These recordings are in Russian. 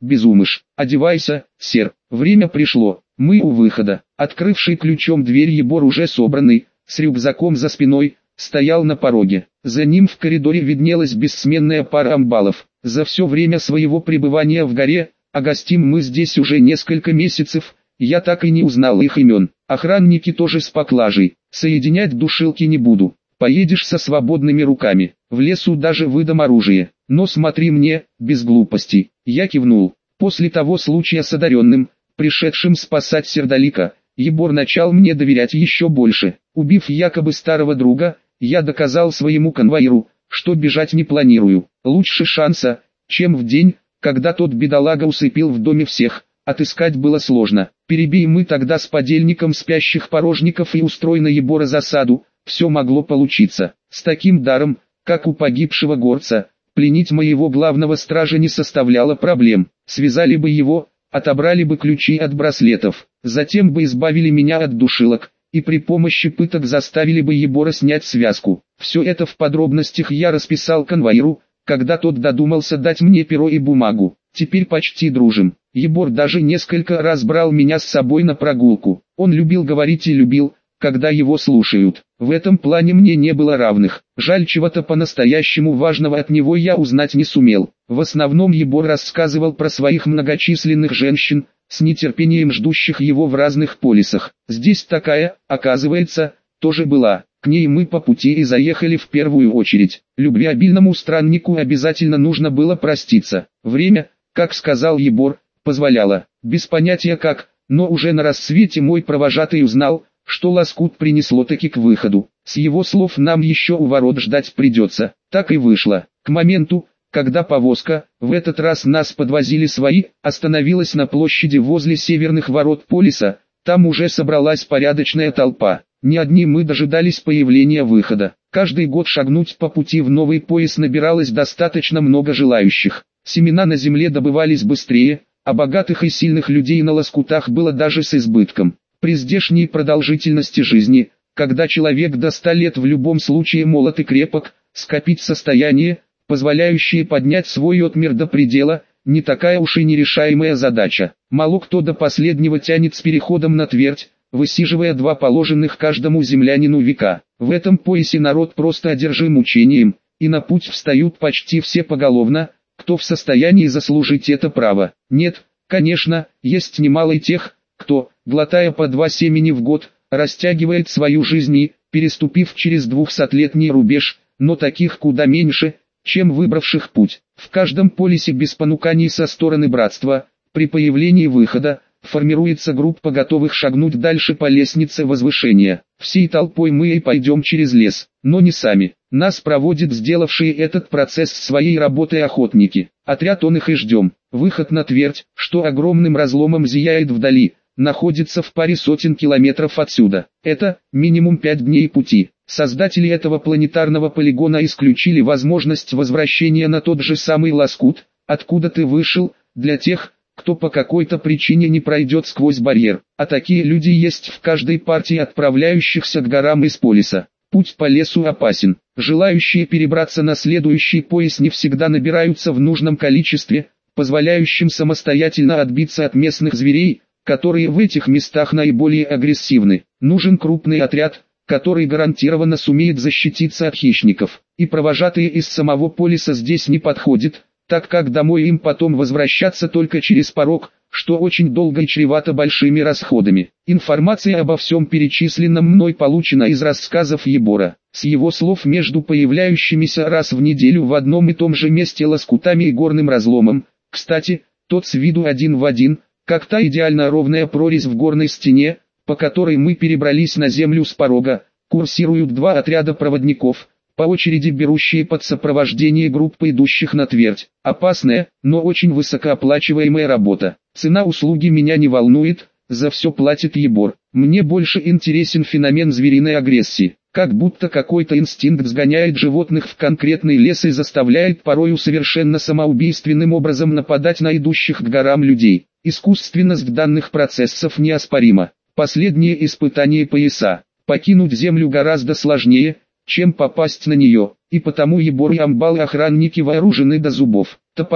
безумыш. Одевайся, сэр, время пришло. Мы у выхода. Открывший ключом дверь Ебор, уже собранный, с рюкзаком за спиной, стоял на пороге. За ним в коридоре виднелась бессменная пара амбалов. За все время своего пребывания в горе, а гостим мы здесь уже несколько месяцев, я так и не узнал их имен. Охранники тоже с поклажей. Соединять душилки не буду. Поедешь со свободными руками. В лесу даже выдам оружие. Но смотри мне, без глупостей. Я кивнул. После того случая с одаренным, пришедшим спасать Сердолика, Ебор начал мне доверять еще больше. Убив якобы старого друга, я доказал своему конвоиру, что бежать не планирую. Лучше шанса, чем в день, когда тот бедолага усыпил в доме всех, отыскать было сложно. Перебей мы тогда с подельником спящих порожников и устрой на Ебора засаду, все могло получиться. С таким даром, как у погибшего горца, пленить моего главного стража не составляло проблем. Связали бы его, отобрали бы ключи от браслетов, затем бы избавили меня от душилок, и при помощи пыток заставили бы Ебора снять связку. Все это в подробностях я расписал конвоиру, когда тот додумался дать мне перо и бумагу. Теперь почти дружим. Ебор даже несколько раз брал меня с собой на прогулку. Он любил говорить и любил, когда его слушают. В этом плане мне не было равных. Жаль, чего-то по-настоящему важного от него я узнать не сумел. В основном Ебор рассказывал про своих многочисленных женщин, с нетерпением ждущих его в разных полисах. Здесь такая, оказывается, тоже была. К ней мы по пути и заехали в первую очередь. Любвеобильному страннику обязательно нужно было проститься. Время, как сказал Ебор, позволяло. Без понятия как, но уже на рассвете мой провожатый узнал, что лоскут принесло-таки к выходу. С его слов нам еще у ворот ждать придется. Так и вышло. К моменту, когда повозка, в этот раз нас подвозили свои, остановилась на площади возле северных ворот полиса, там уже собралась порядочная толпа. Не одни мы дожидались появления выхода. Каждый год шагнуть по пути в новый пояс набиралось достаточно много желающих. Семена на земле добывались быстрее, а богатых и сильных людей на лоскутах было даже с избытком. При здешней продолжительности жизни, когда человек до 100 лет в любом случае молод и крепок, скопить состояние, позволяющее поднять свой отмер до предела, не такая уж и нерешаемая задача. Мало кто до последнего тянет с переходом на твердь, высиживая 2 положенных каждому землянину века. В этом поясе народ просто одержим учением, и на путь встают почти все поголовно, кто в состоянии заслужить это право. Нет, конечно, есть немало и тех, кто, глотая по 2 семени в год, растягивает свою жизнь и, переступив через 200-летний рубеж, но таких куда меньше, чем выбравших путь. В каждом полисе без понуканий со стороны братства, при появлении выхода, формируется группа готовых шагнуть дальше по лестнице возвышения. Всей толпой мы и пойдем через лес, но не сами. Нас проводят сделавшие этот процесс своей работой охотники. Отряд он их и ждем. Выход на твердь, что огромным разломом зияет вдали, находится в паре сотен километров отсюда. Это минимум 5 дней пути. Создатели этого планетарного полигона исключили возможность возвращения на тот же самый лоскут, откуда ты вышел, для тех, кто по какой-то причине не пройдет сквозь барьер. А такие люди есть в каждой партии отправляющихся к горам из полиса. Путь по лесу опасен. Желающие перебраться на следующий пояс не всегда набираются в нужном количестве, позволяющим самостоятельно отбиться от местных зверей, которые в этих местах наиболее агрессивны. Нужен крупный отряд, который гарантированно сумеет защититься от хищников. И провожатые из самого полиса здесь не подходят, так как домой им потом возвращаться только через порог, что очень долго и чревато большими расходами. Информация обо всем перечисленном мной получена из рассказов Ебора. С его слов, между появляющимися раз в неделю в одном и том же месте лоскутами и горным разломом, кстати, тот с виду один в один, как та идеально ровная прорезь в горной стене, по которой мы перебрались на землю с порога, курсируют 2 отряда проводников, по очереди берущие под сопровождение группы идущих на твердь. Опасная, но очень высокооплачиваемая работа. Цена услуги меня не волнует, за все платит Ебор. Мне больше интересен феномен звериной агрессии. Как будто какой-то инстинкт сгоняет животных в конкретный лес и заставляет порою совершенно самоубийственным образом нападать на идущих к горам людей. Искусственность данных процессов неоспорима. Последнее испытание пояса. Покинуть землю гораздо сложнее, чем попасть на нее, и потому Ебор и амбалы-охранники вооружены до зубов. Топоры,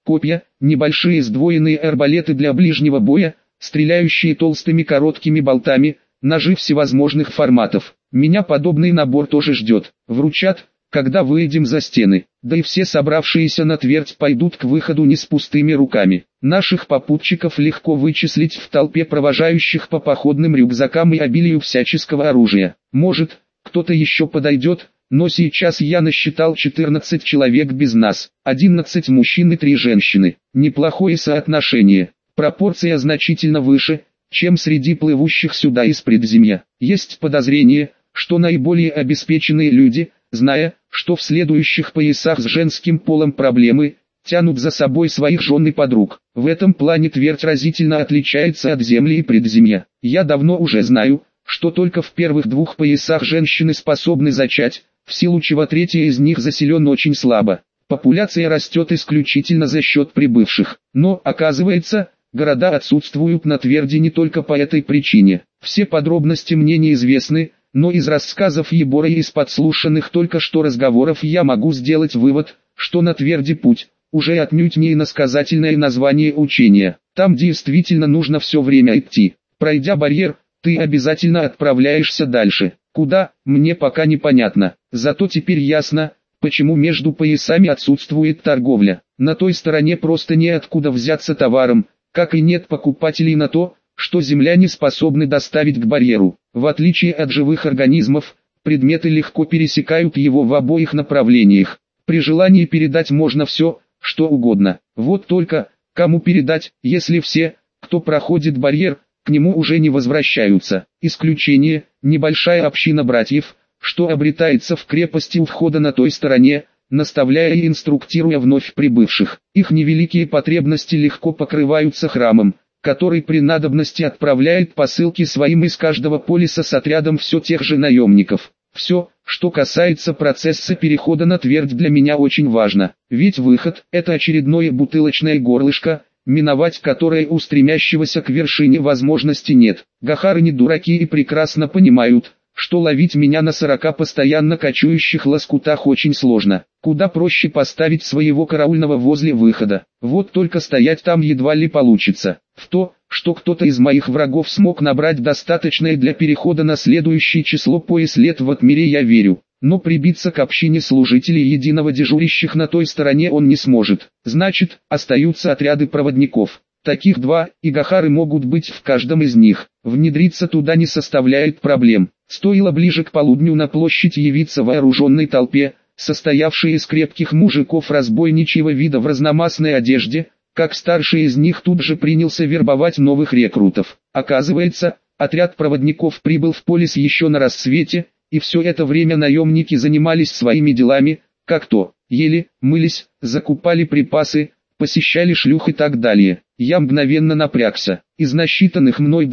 копья, небольшие сдвоенные арбалеты для ближнего боя, стреляющие толстыми короткими болтами, ножи всевозможных форматов. Меня подобный набор тоже ждет. Вручат, когда выйдем за стены. Да и все собравшиеся на твердь пойдут к выходу не с пустыми руками. Наших попутчиков легко вычислить в толпе провожающих по походным рюкзакам и обилию всяческого оружия. Может, кто-то еще подойдет, но сейчас я насчитал 14 человек без нас, 11 мужчин и 3 женщины. Неплохое соотношение. Пропорция значительно выше, чем среди плывущих сюда из предземья. Есть подозрение, что наиболее обеспеченные люди, зная, что в следующих поясах с женским полом проблемы, тянут за собой своих жен и подруг. В этом плане твердь разительно отличается от земли и предземья. Я давно уже знаю, что только в первых 2 поясах женщины способны зачать, в силу чего третья из них заселен очень слабо. Популяция растет исключительно за счет прибывших. Но, оказывается, города отсутствуют на тверди не только по этой причине. Все подробности мне неизвестны, но из рассказов Ебора и из подслушанных только что разговоров я могу сделать вывод, что на тверди путь уже отнюдь не иносказательное название учения. Там действительно нужно все время идти. Пройдя барьер, ты обязательно отправляешься дальше. Куда, мне пока непонятно. Зато теперь ясно, почему между поясами отсутствует торговля. На той стороне просто неоткуда взяться товаром, как и нет покупателей на то, что земляне способны доставить к барьеру. В отличие от живых организмов, предметы легко пересекают его в обоих направлениях. При желании передать можно все, что угодно. Вот только, кому передать, если все, кто проходит барьер, к нему уже не возвращаются. Исключение – небольшая община братьев, что обретается в крепости у входа на той стороне, наставляя и инструктируя вновь прибывших. Их невеликие потребности легко покрываются храмом, который при надобности отправляет посылки своим из каждого полиса с отрядом все тех же наемников. Все, что касается процесса перехода на твердь, для меня очень важно, ведь выход – это очередное бутылочное горлышко, миновать которое у стремящегося к вершине возможности нет. Гахары не дураки и прекрасно понимают, что ловить меня на 40 постоянно кочующих лоскутах очень сложно. Куда проще поставить своего караульного возле выхода. Вот только стоять там едва ли получится. В то, что кто-то из моих врагов смог набрать достаточное для перехода на следующее число пояс лет в Атмире, я верю. Но прибиться к общине служителей единого дежурящих на той стороне он не сможет. Значит, остаются отряды проводников. Таких 2, и гахары могут быть в каждом из них. Внедриться туда не составляет проблем. Стоило ближе к полудню на площадь явиться вооруженной толпе, состоявшей из крепких мужиков разбойничьего вида в разномастной одежде, как старший из них тут же принялся вербовать новых рекрутов. Оказывается, отряд проводников прибыл в полис еще на рассвете, и все это время наемники занимались своими делами, как то, ели, мылись, закупали припасы, посещали шлюх и так далее. Я мгновенно напрягся. Из насчитанных мной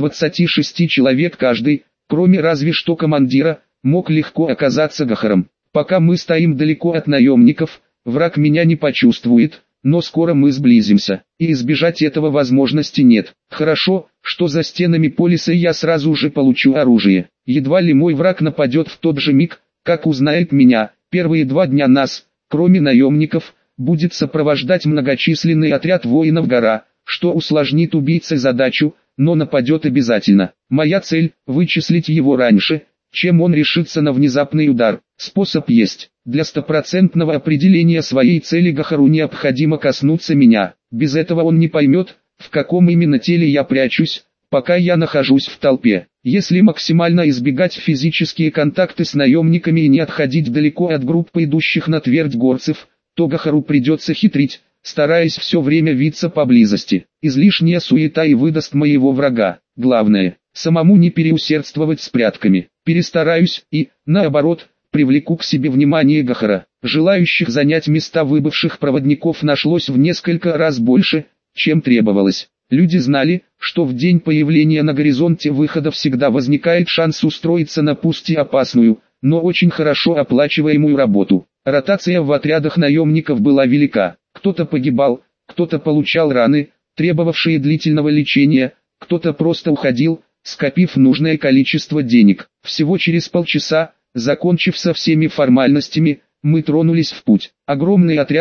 26 человек каждый, кроме разве что командира, мог легко оказаться гахаром. Пока мы стоим далеко от наемников, враг меня не почувствует, но скоро мы сблизимся, и избежать этого возможности нет. Хорошо, что за стенами полиса я сразу же получу оружие. Едва ли мой враг нападет в тот же миг, как узнает меня. Первые 2 дня нас, кроме наемников, будет сопровождать многочисленный отряд воинов гора, что усложнит убийце задачу, но нападет обязательно. Моя цель – вычислить его раньше, чем он решится на внезапный удар. Способ есть. Для стопроцентного определения своей цели гахару необходимо коснуться меня. Без этого он не поймет, в каком именно теле я прячусь, пока я нахожусь в толпе. Если максимально избегать физические контакты с наемниками и не отходить далеко от группы идущих на твердь горцев, то гахару придется хитрить, стараясь все время виться поблизости. Излишняя суета и выдаст моего врага. Главное, самому не переусердствовать с прятками. Перестараюсь и, наоборот, привлеку к себе внимание гахара. Желающих занять места выбывших проводников нашлось в несколько раз больше, чем требовалось. Люди знали, что в день появления на горизонте выхода всегда возникает шанс устроиться на пусть и опасную, но очень хорошо оплачиваемую работу. Ротация в отрядах наемников была велика. Кто-то погибал, кто-то получал раны, требовавшие длительного лечения, кто-то просто уходил, скопив нужное количество денег. Всего через полчаса, закончив со всеми формальностями, мы тронулись в путь. Огромный отряд,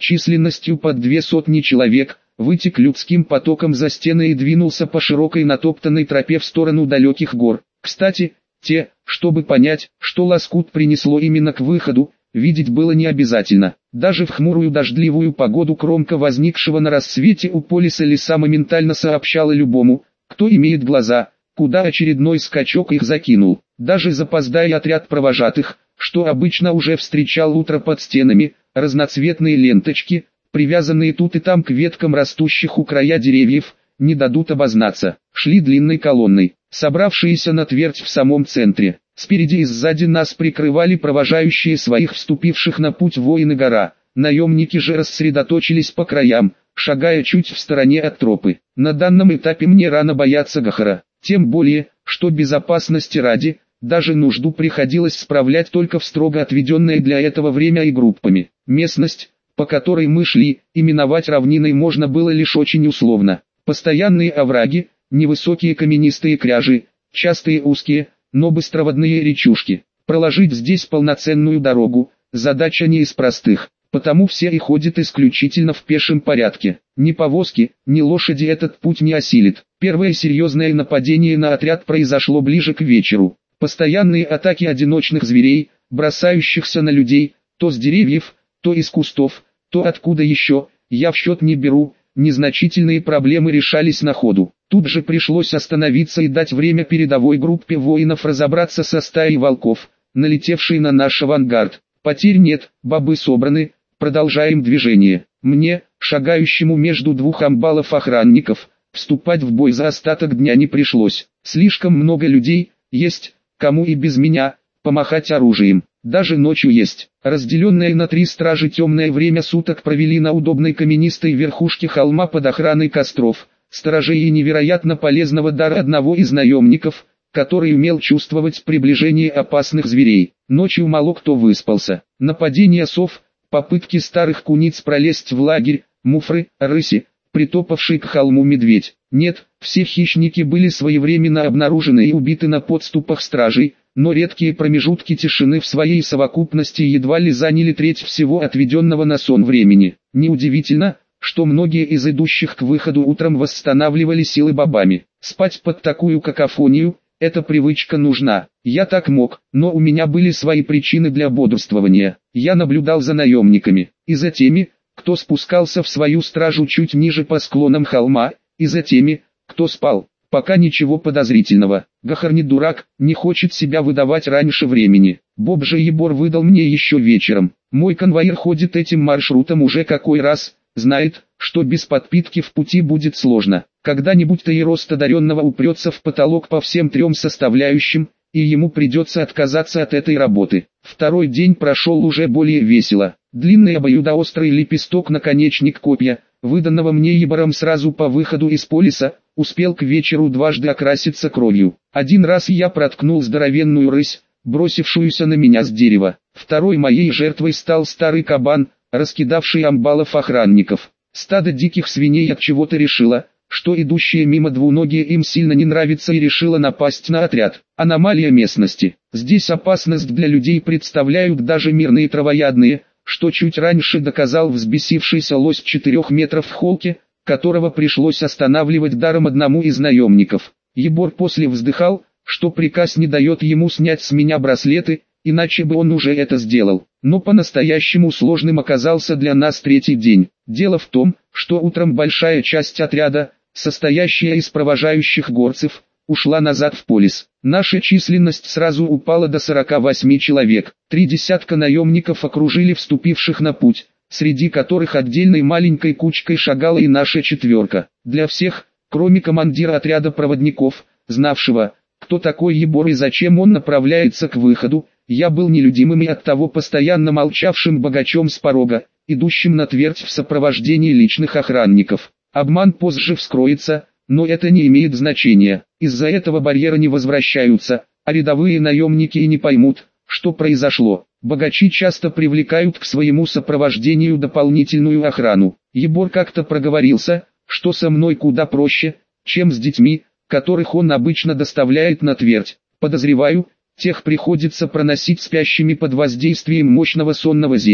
численностью под 200 человек, вытек людским потоком за стены и двинулся по широкой натоптанной тропе в сторону далеких гор. Кстати, чтобы понять, что Лоскут принесло именно к выходу, видеть было не обязательно. Даже в хмурую дождливую погоду кромка возникшего на рассвете у полиса леса моментально сообщала любому, кто имеет глаза, куда очередной скачок их закинул. Даже запоздая отряд провожатых, что обычно уже встречал утро под стенами, разноцветные ленточки, привязанные тут и там к веткам растущих у края деревьев, не дадут обознаться. Шли длинной колонной, собравшиеся на твердь в самом центре. Спереди и сзади нас прикрывали провожающие своих вступивших на путь воины гора. Наемники же рассредоточились по краям, шагая чуть в стороне от тропы. На данном этапе мне рано бояться Гахара, тем более, что безопасности ради, даже нужду приходилось справлять только в строго отведенное для этого время и группами. Местность, по которой мы шли, именовать равниной можно было лишь очень условно. Постоянные овраги, невысокие каменистые кряжи, частые узкие, но быстроводные речушки. Проложить здесь полноценную дорогу – задача не из простых, потому все и ходят исключительно в пешем порядке. Ни повозки, ни лошади этот путь не осилит. Первое серьезное нападение на отряд произошло ближе к вечеру. Постоянные атаки одиночных зверей, бросающихся на людей, то с деревьев, то из кустов, то откуда еще, я в счет не беру. Незначительные проблемы решались на ходу. Тут же пришлось остановиться и дать время передовой группе воинов разобраться со стаей волков, налетевшей на наш авангард. Потерь нет, бобы собраны, продолжаем движение. Мне, шагающему между двух амбалов охранников, вступать в бой за остаток дня не пришлось. Слишком много людей, есть, кому и без меня, помахать оружием. Даже ночью есть. Разделенные на 3 стражи темное время суток провели на удобной каменистой верхушке холма под охраной костров, сторожей и невероятно полезного дара одного из наемников, который умел чувствовать приближение опасных зверей. Ночью мало кто выспался. Нападения сов, попытки старых куниц пролезть в лагерь, муфры, рыси, притопавший к холму медведь. Нет, все хищники были своевременно обнаружены и убиты на подступах стражей, но редкие промежутки тишины в своей совокупности едва ли заняли треть всего отведенного на сон времени. Неудивительно, что многие из идущих к выходу утром восстанавливали силы бобами. Спать под такую какофонию – эта привычка нужна. Я так мог, но у меня были свои причины для бодрствования. Я наблюдал за наемниками, и за теми, кто спускался в свою стражу чуть ниже по склонам холма, и за теми, кто спал. Пока ничего подозрительного. Гахар не дурак, не хочет себя выдавать раньше времени. Боб же Ебор выдал мне еще вечером. Мой конвоир ходит этим маршрутом уже какой раз, знает, что без подпитки в пути будет сложно. Когда-нибудь Таирост одаренного упрется в потолок по всем 3 составляющим, и ему придется отказаться от этой работы. Второй день прошел уже более весело. Длинный обоюдоострый лепесток-наконечник копья, выданного мне Ебором сразу по выходу из полиса, успел к вечеру дважды окраситься кровью. Один раз я проткнул здоровенную рысь, бросившуюся на меня с дерева. Второй моей жертвой стал старый кабан, раскидавший амбалов охранников. Стадо диких свиней от чего-то решило, что идущие мимо двуногие им сильно не нравится и решило напасть на отряд. Аномалия местности. Здесь опасность для людей представляют даже мирные травоядные, что чуть раньше доказал взбесившийся лось 4 метров в холке, которого пришлось останавливать даром одному из наемников. Ебор после вздыхал, что приказ не дает ему снять с меня браслеты, иначе бы он уже это сделал. Но по-настоящему сложным оказался для нас 3-й день. Дело в том, что утром большая часть отряда, состоящая из провожающих горцев, ушла назад в полис. Наша численность сразу упала до 48 человек. 3 десятка наемников окружили вступивших на путь, среди которых отдельной маленькой кучкой шагала и наша 4. Для всех, кроме командира отряда проводников, знавшего, кто такой Ебор и зачем он направляется к выходу, я был нелюдимым и оттого постоянно молчавшим богачом с порога, идущим на твердь в сопровождении личных охранников. Обман позже вскроется, но это не имеет значения. Из-за этого барьера не возвращаются, а рядовые наемники и не поймут, что произошло. Богачи часто привлекают к своему сопровождению дополнительную охрану. Ебор как-то проговорился, что со мной куда проще, чем с детьми, которых он обычно доставляет на твердь. Подозреваю, тех приходится проносить спящими под воздействием мощного сонного зелья,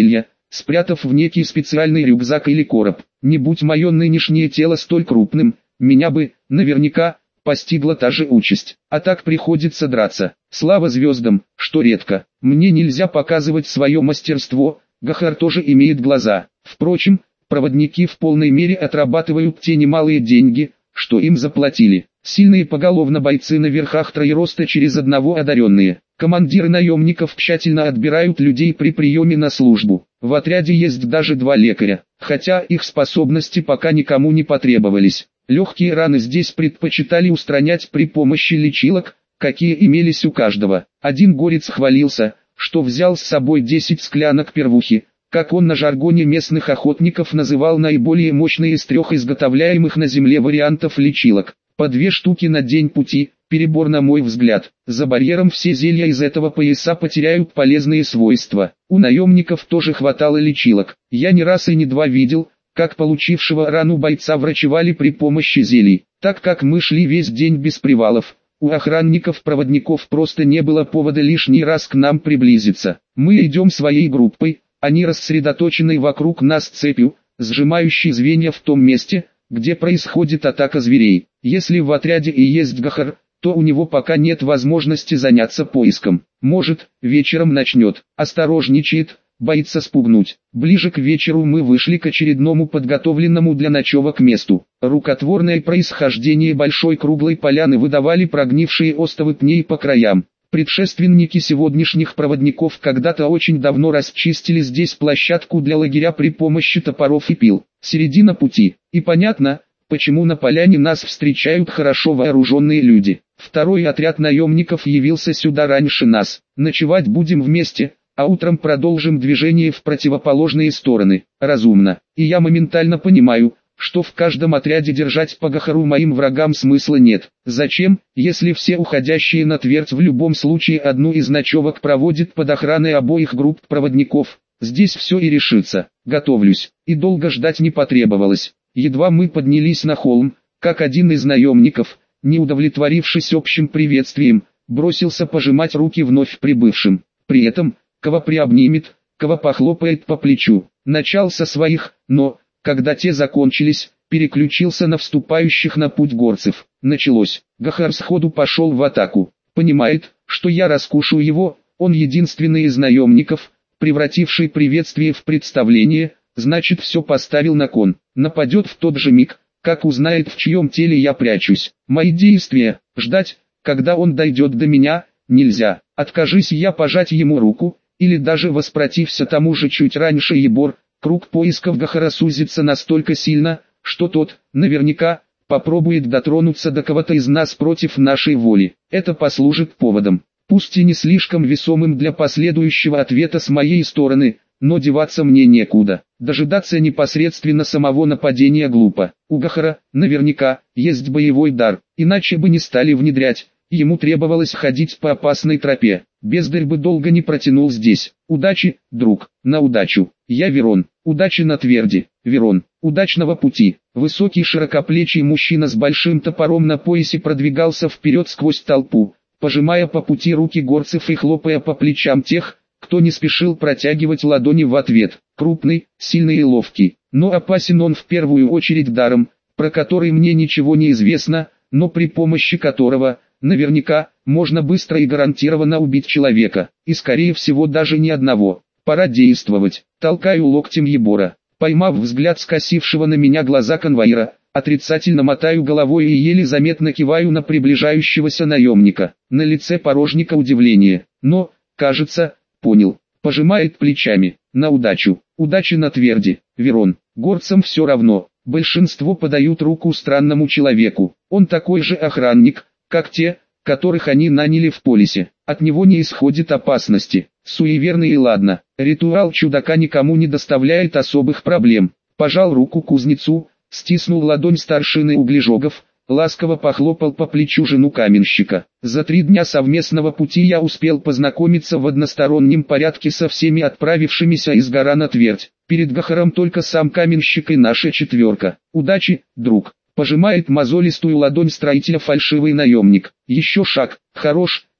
спрятав в некий специальный рюкзак или короб. Не будь мое нынешнее тело столь крупным, меня бы, наверняка, постигла та же участь. А так приходится драться. Слава звездам, что редко. Мне нельзя показывать свое мастерство, Гахар тоже имеет глаза. Впрочем, проводники в полной мере отрабатывают те немалые деньги, что им заплатили. Сильные поголовно бойцы на верхах троероста через одного одаренные. Командиры наемников тщательно отбирают людей при приеме на службу. В отряде есть даже 2 лекаря, хотя их способности пока никому не потребовались. Легкие раны здесь предпочитали устранять при помощи лечилок, какие имелись у каждого. Один горец хвалился, что взял с собой 10 склянок первухи, как он на жаргоне местных охотников называл наиболее мощные из 3 изготовляемых на земле вариантов лечилок. По 2 штуки на день пути, перебор на мой взгляд. За барьером все зелья из этого пояса потеряют полезные свойства. У наемников тоже хватало лечилок. Я не раз и не два видел, как получившего рану бойца врачевали при помощи зелий. Так как мы шли весь день без привалов, у охранников-проводников просто не было повода лишний раз к нам приблизиться. Мы идем своей группой, они рассредоточены вокруг нас цепью, сжимающей звенья в том месте, где происходит атака зверей. Если в отряде и есть Гахар, то у него пока нет возможности заняться поиском. Может, вечером начнет. Осторожничает, боится спугнуть. Ближе к вечеру мы вышли к очередному подготовленному для ночевок месту. Рукотворное происхождение большой круглой поляны выдавали прогнившие остовы пней по краям. Предшественники сегодняшних проводников когда-то очень давно расчистили здесь площадку для лагеря при помощи топоров и пил. Середина пути. И понятно, почему на поляне нас встречают хорошо вооруженные люди. Второй отряд наемников явился сюда раньше нас. Ночевать будем вместе, а утром продолжим движение в противоположные стороны. Разумно. И я моментально понимаю, что в каждом отряде держать по Гахару моим врагам смысла нет. Зачем, если все уходящие на твердь в любом случае одну из ночевок проводят под охраной обоих групп проводников? Здесь все и решится. Готовлюсь. И долго ждать не потребовалось. Едва мы поднялись на холм, как один из наемников, не удовлетворившись общим приветствием, бросился пожимать руки вновь прибывшим. При этом, кого приобнимет, кого похлопает по плечу. Начал со своих, но, когда те закончились, переключился на вступающих на путь горцев. Началось. Гахар сходу пошел в атаку. Понимает, что я раскушу его, он единственный из наемников, превративший приветствие в представление, значит все поставил на кон. Нападет в тот же миг, как узнает, в чьем теле я прячусь. Мои действия, ждать, когда он дойдет до меня, нельзя. Откажись я пожать ему руку, или даже воспротився тому же чуть раньше Ебор, круг поисков Гахара сузится настолько сильно, что тот, наверняка, попробует дотронуться до кого-то из нас против нашей воли. Это послужит поводом, пусть и не слишком весомым для последующего ответа с моей стороны, но деваться мне некуда. Дожидаться непосредственно самого нападения глупо. У Гахара, наверняка, есть боевой дар, иначе бы не стали внедрять. Ему требовалось ходить по опасной тропе. Бездарь бы долго не протянул здесь. Удачи, друг, на удачу. Я Верон. Удачи на тверди. Верон. Удачного пути. Высокий широкоплечий мужчина с большим топором на поясе продвигался вперед сквозь толпу, пожимая по пути руки горцев и хлопая по плечам тех, кто не спешил протягивать ладони в ответ. Крупный, сильный и ловкий. Но опасен он в первую очередь даром, про который мне ничего не известно, но при помощи которого, наверняка, можно быстро и гарантированно убить человека, и скорее всего даже не одного. Пора действовать. Толкаю локтем Ебора. Поймав взгляд скосившего на меня глаза конвоира, отрицательно мотаю головой и еле заметно киваю на приближающегося наемника. На лице порожника удивление, но, кажется, понял. Пожимает плечами. На удачу. Удачи на тверди, Верон. Горцам все равно. Большинство подают руку странному человеку. Он такой же охранник, как те, которых они наняли в полисе. От него не исходит опасности. Суеверный и ладно. Ритуал чудака никому не доставляет особых проблем. Пожал руку кузнецу, стиснул ладонь старшины Углежогов, ласково похлопал по плечу жену каменщика. За 3 дня совместного пути я успел познакомиться в одностороннем порядке со всеми отправившимися из гора на твердь. Перед Гахаром только сам каменщик и наша четверка. Удачи, друг. Пожимает мозолистую ладонь строителя фальшивый наемник. Еще шаг. Хорош.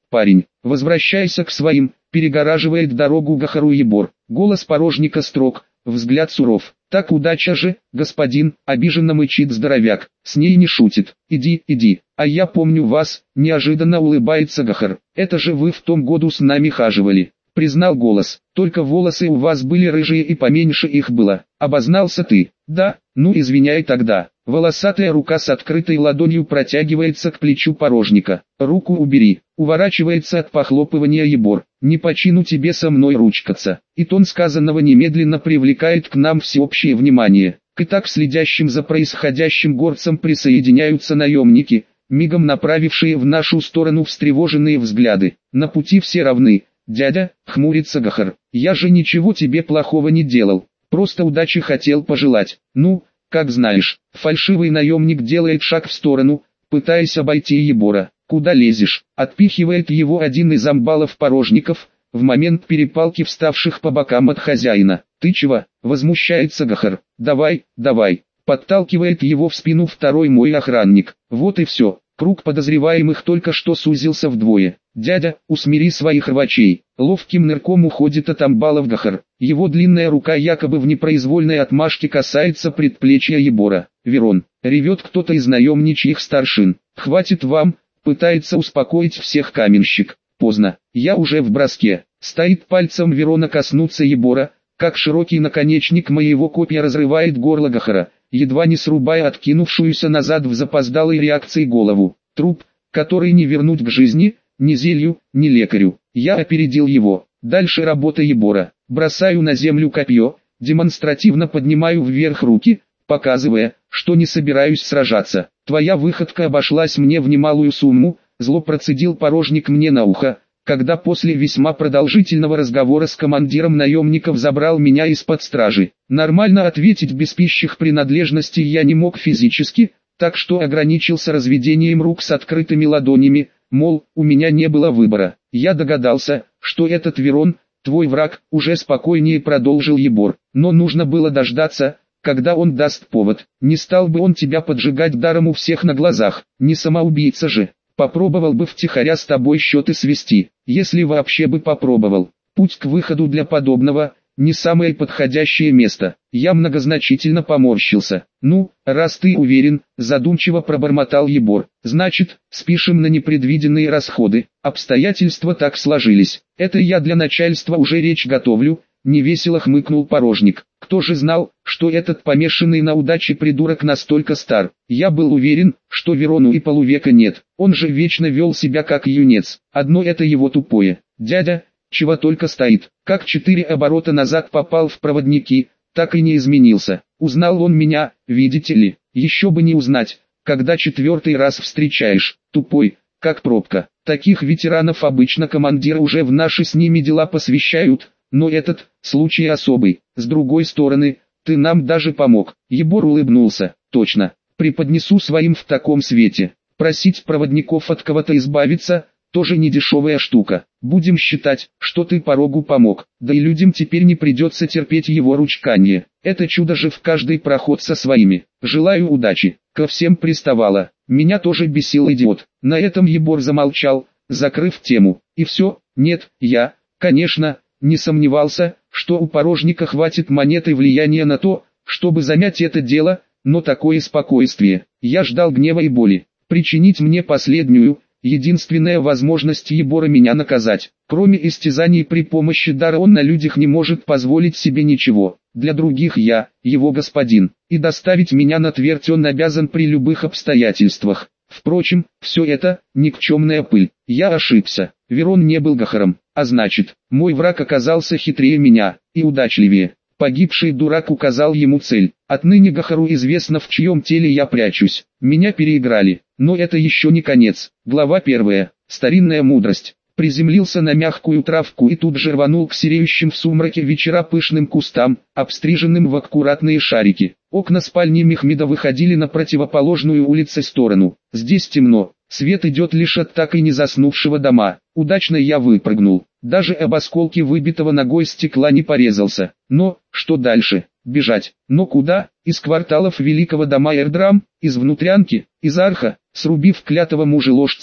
парень, возвращайся к своим, перегораживает дорогу Гахару Ебор. Голос порожника строг, взгляд суров. Так удача же, господин, обиженно мычит здоровяк, с ней не шутит. Иди, иди, а я помню вас, неожиданно улыбается Гахар. Это же вы в том году с нами хаживали. Признал голос, только волосы у вас были рыжие и поменьше их было. Обознался ты. Да, ну извиняй тогда. Волосатая рука с открытой ладонью протягивается к плечу порожника. Руку убери. Уворачивается от похлопывания Ебор. Не по чину тебе со мной ручкаться. И тон сказанного немедленно привлекает к нам всеобщее внимание. К и так следящим за происходящим горцам присоединяются наемники, мигом направившие в нашу сторону встревоженные взгляды. На пути все равны. «Дядя», — хмурится Гахар, — «я же ничего тебе плохого не делал, просто удачи хотел пожелать». «Ну, как знаешь». Фальшивый наемник делает шаг в сторону, пытаясь обойти Ебора. «Куда лезешь?» — отпихивает его один из амбалов-порожников, в момент перепалки вставших по бокам от хозяина. «Ты чего?» — возмущается Гахар. «Давай, давай», — подталкивает его в спину второй мой охранник. Вот и все. Круг подозреваемых только что сузился вдвое. «Дядя, усмири своих рвачей». Ловким нырком уходит от амбалов Гахар. Его длинная рука якобы в непроизвольной отмашке касается предплечья Ебора. «Верон», — ревет кто-то из наемничьих старшин. «Хватит вам», — пытается успокоить всех каменщик. Поздно, я уже в броске. Стоит пальцем Верона коснуться Ебора, как широкий наконечник моего копья разрывает горло Гахара, едва не срубая откинувшуюся назад в запоздалой реакции голову. Труп, который не вернуть к жизни, ни зелью, ни лекарю. Я опередил его. Дальше работа Ебора. Бросаю на землю копье, демонстративно поднимаю вверх руки, показывая, что не собираюсь сражаться. «Твоя выходка обошлась мне в немалую сумму», зло процедил порожник мне на ухо, когда после весьма продолжительного разговора с командиром наемников забрал меня из-под стражи. Нормально ответить без пищих принадлежностей я не мог физически, так что ограничился разведением рук с открытыми ладонями, мол, у меня не было выбора. Я догадался, что этот Верон, твой враг, уже спокойнее продолжил Ебор, но нужно было дождаться, когда он даст повод. Не стал бы он тебя поджигать даром у всех на глазах, не самоубийца же. Попробовал бы втихаря с тобой счеты свести, если вообще бы попробовал. Путь к выходу для подобного – не самое подходящее место. Я многозначительно поморщился. «Ну, раз ты уверен», – задумчиво пробормотал Ебор, – «значит, спишем на непредвиденные расходы. Обстоятельства так сложились. Это я для начальства уже речь готовлю», – невесело хмыкнул порожник. «Кто же знал, что этот помешанный на удаче придурок настолько стар? Я был уверен, что Верону и полувека нет. Он же вечно вел себя как юнец. Одно это его тупое. Дядя, чего только стоит, как 4 оборота назад попал в проводники, так и не изменился. Узнал он меня, видите ли, еще бы не узнать, когда 4-й раз встречаешь, тупой, как пробка. Таких ветеранов обычно командиры уже в наши с ними дела посвящают, но этот случай особый. С другой стороны, ты нам даже помог». Ебор улыбнулся. «Точно, преподнесу своим в таком свете. Просить проводников от кого-то избавиться – тоже не дешевая штука. Будем считать, что ты порогу помог, да и людям теперь не придется терпеть его ручканье. Это чудо же в каждый проход со своими. Желаю удачи». Ко всем приставало. Меня тоже бесил идиот. На этом Ебор замолчал, закрыв тему. И все, нет, я, конечно, не сомневался, что у порожника хватит монеты влияния на то, чтобы замять это дело, но такое спокойствие. Я ждал гнева и боли. Причинить мне последнюю, единственная возможность Ебора меня наказать. Кроме истязаний при помощи дара он на людях не может позволить себе ничего. Для других я, его господин, и доставить меня на твердь он обязан при любых обстоятельствах. Впрочем, все это – никчемная пыль. Я ошибся. Верон не был Гахаром, а значит, мой враг оказался хитрее меня и удачливее. Погибший дурак указал ему цель. Отныне Гахару известно, в чьем теле я прячусь. Меня переиграли, но это еще не конец. Глава 1. Старинная мудрость. Приземлился на мягкую травку и тут же рванул к сереющим в сумраке вечера пышным кустам, обстриженным в аккуратные шарики. Окна спальни Мехмеда выходили на противоположную улице сторону. Здесь темно, свет идет лишь от так и не заснувшего дома. Удачно я выпрыгнул, даже об осколки выбитого ногой стекла не порезался. Но, что дальше? Бежать. Но куда? Из кварталов великого дома Эрдрам, из внутрянки, из арха, срубив клятого мужеложца,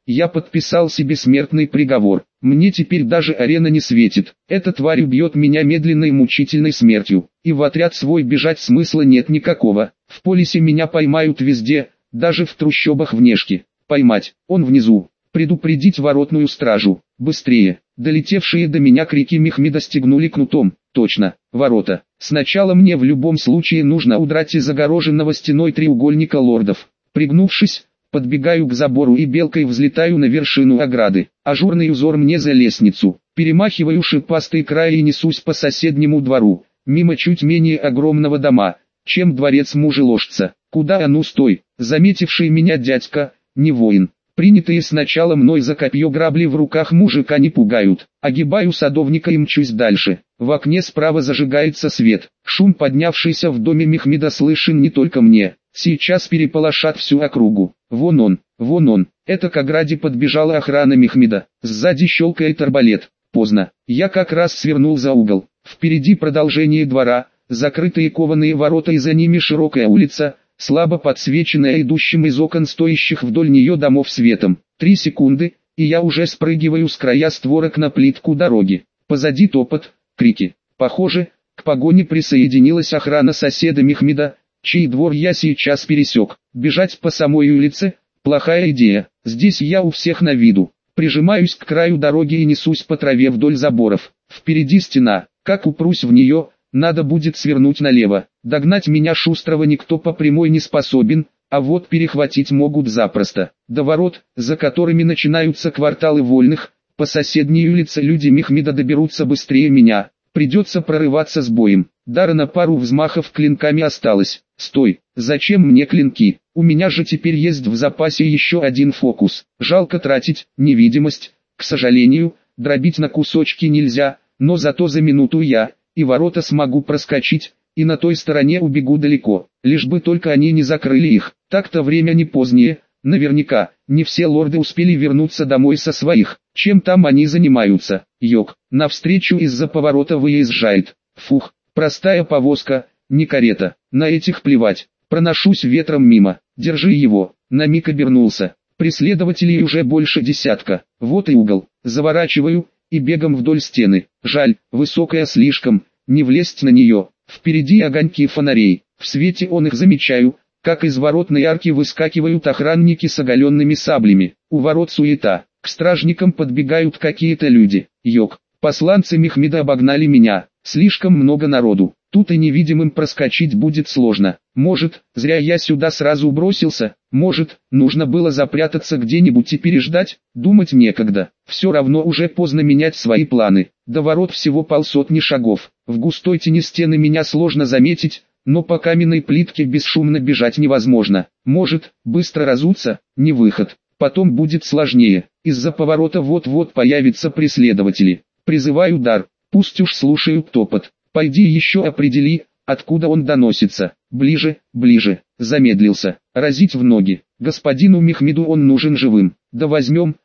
Я подписал себе смертный приговор. Мне теперь даже арена не светит. Эта тварь убьет меня медленной мучительной смертью. И в отряд свой бежать смысла нет никакого. В полисе меня поймают везде, даже в трущобах внешки. Поймать, он внизу. Предупредить воротную стражу. Быстрее. Долетевшие до меня крики Мехмеда стегнули кнутом. Точно, ворота. Сначала мне в любом случае нужно удрать из огороженного стеной треугольника лордов. Пригнувшись, подбегаю к забору и белкой взлетаю на вершину ограды. Ажурный узор мне за лестницу. Перемахиваю шипастый край и несусь по соседнему двору. Мимо чуть менее огромного дома, чем дворец мужеложца. Куда, а ну стой. Заметивший меня дядька, не воин. Принятые сначала мной за копье грабли в руках мужика не пугают. Огибаю садовника и мчусь дальше. В окне справа зажигается свет. Шум, поднявшийся в доме Мехмеда, слышен не только мне. Сейчас переполошат всю округу. Вон он. Это к ограде подбежала охрана Мехмеда. Сзади щелкает арбалет. Поздно. Я как раз свернул за угол. Впереди продолжение двора, закрытые кованые ворота и за ними широкая улица, слабо подсвеченная идущим из окон стоящих вдоль нее домов светом. 3 секунды, и я уже спрыгиваю с края створок на плитку дороги. Позади топот, крики. Похоже, к погоне присоединилась охрана соседа Мехмеда, чей двор я сейчас пересек. Бежать по самой улице – плохая идея. Здесь я у всех на виду. Прижимаюсь к краю дороги и несусь по траве вдоль заборов. Впереди стена. Как упрусь в нее, надо будет свернуть налево. Догнать меня шустрого никто по прямой не способен, а вот перехватить могут запросто. До ворот, за которыми начинаются кварталы вольных, по соседней улице люди Мехмеда доберутся быстрее меня. Придется прорываться с боем. Дара на пару взмахов клинками осталось. Стой, зачем мне клинки? У меня же теперь есть в запасе еще один фокус. Жалко тратить, невидимость. К сожалению, дробить на кусочки нельзя, но зато за минуту я и ворота смогу проскочить, и на той стороне убегу далеко. Лишь бы только они не закрыли их. Так-то время не позднее. Наверняка, не все лорды успели вернуться домой со своих. Чем там они занимаются? Йок, навстречу из-за поворота выезжает. Фух, простая повозка, не карета. На этих плевать. Проношусь ветром мимо. Держи его. На миг обернулся. Преследователей уже больше десятка. Вот и угол. Заворачиваю и бегом вдоль стены. Жаль, высокая слишком. Не влезть на нее. Впереди огоньки фонарей. В свете он их замечаю. Как из воротной арки выскакивают охранники с оголенными саблями. У ворот суета. К стражникам подбегают какие-то люди. Йок, посланцы Мехмеда обогнали меня. Слишком много народу. Тут и невидимым проскочить будет сложно. Может, зря я сюда сразу бросился. Может, нужно было запрятаться где-нибудь и переждать. Думать некогда. Все равно уже поздно менять свои планы. До ворот всего полсотни шагов. В густой тени стены меня сложно заметить. Но по каменной плитке бесшумно бежать невозможно. Может, быстро разуться, не выход. Потом будет сложнее. Из-за поворота вот-вот появятся преследователи. Призываю дар, пусть уж слушают топот. Пойди еще определи, откуда он доносится. Ближе, ближе. Замедлился. Разить в ноги. Господину Мехмеду он нужен живым. Да возьмем.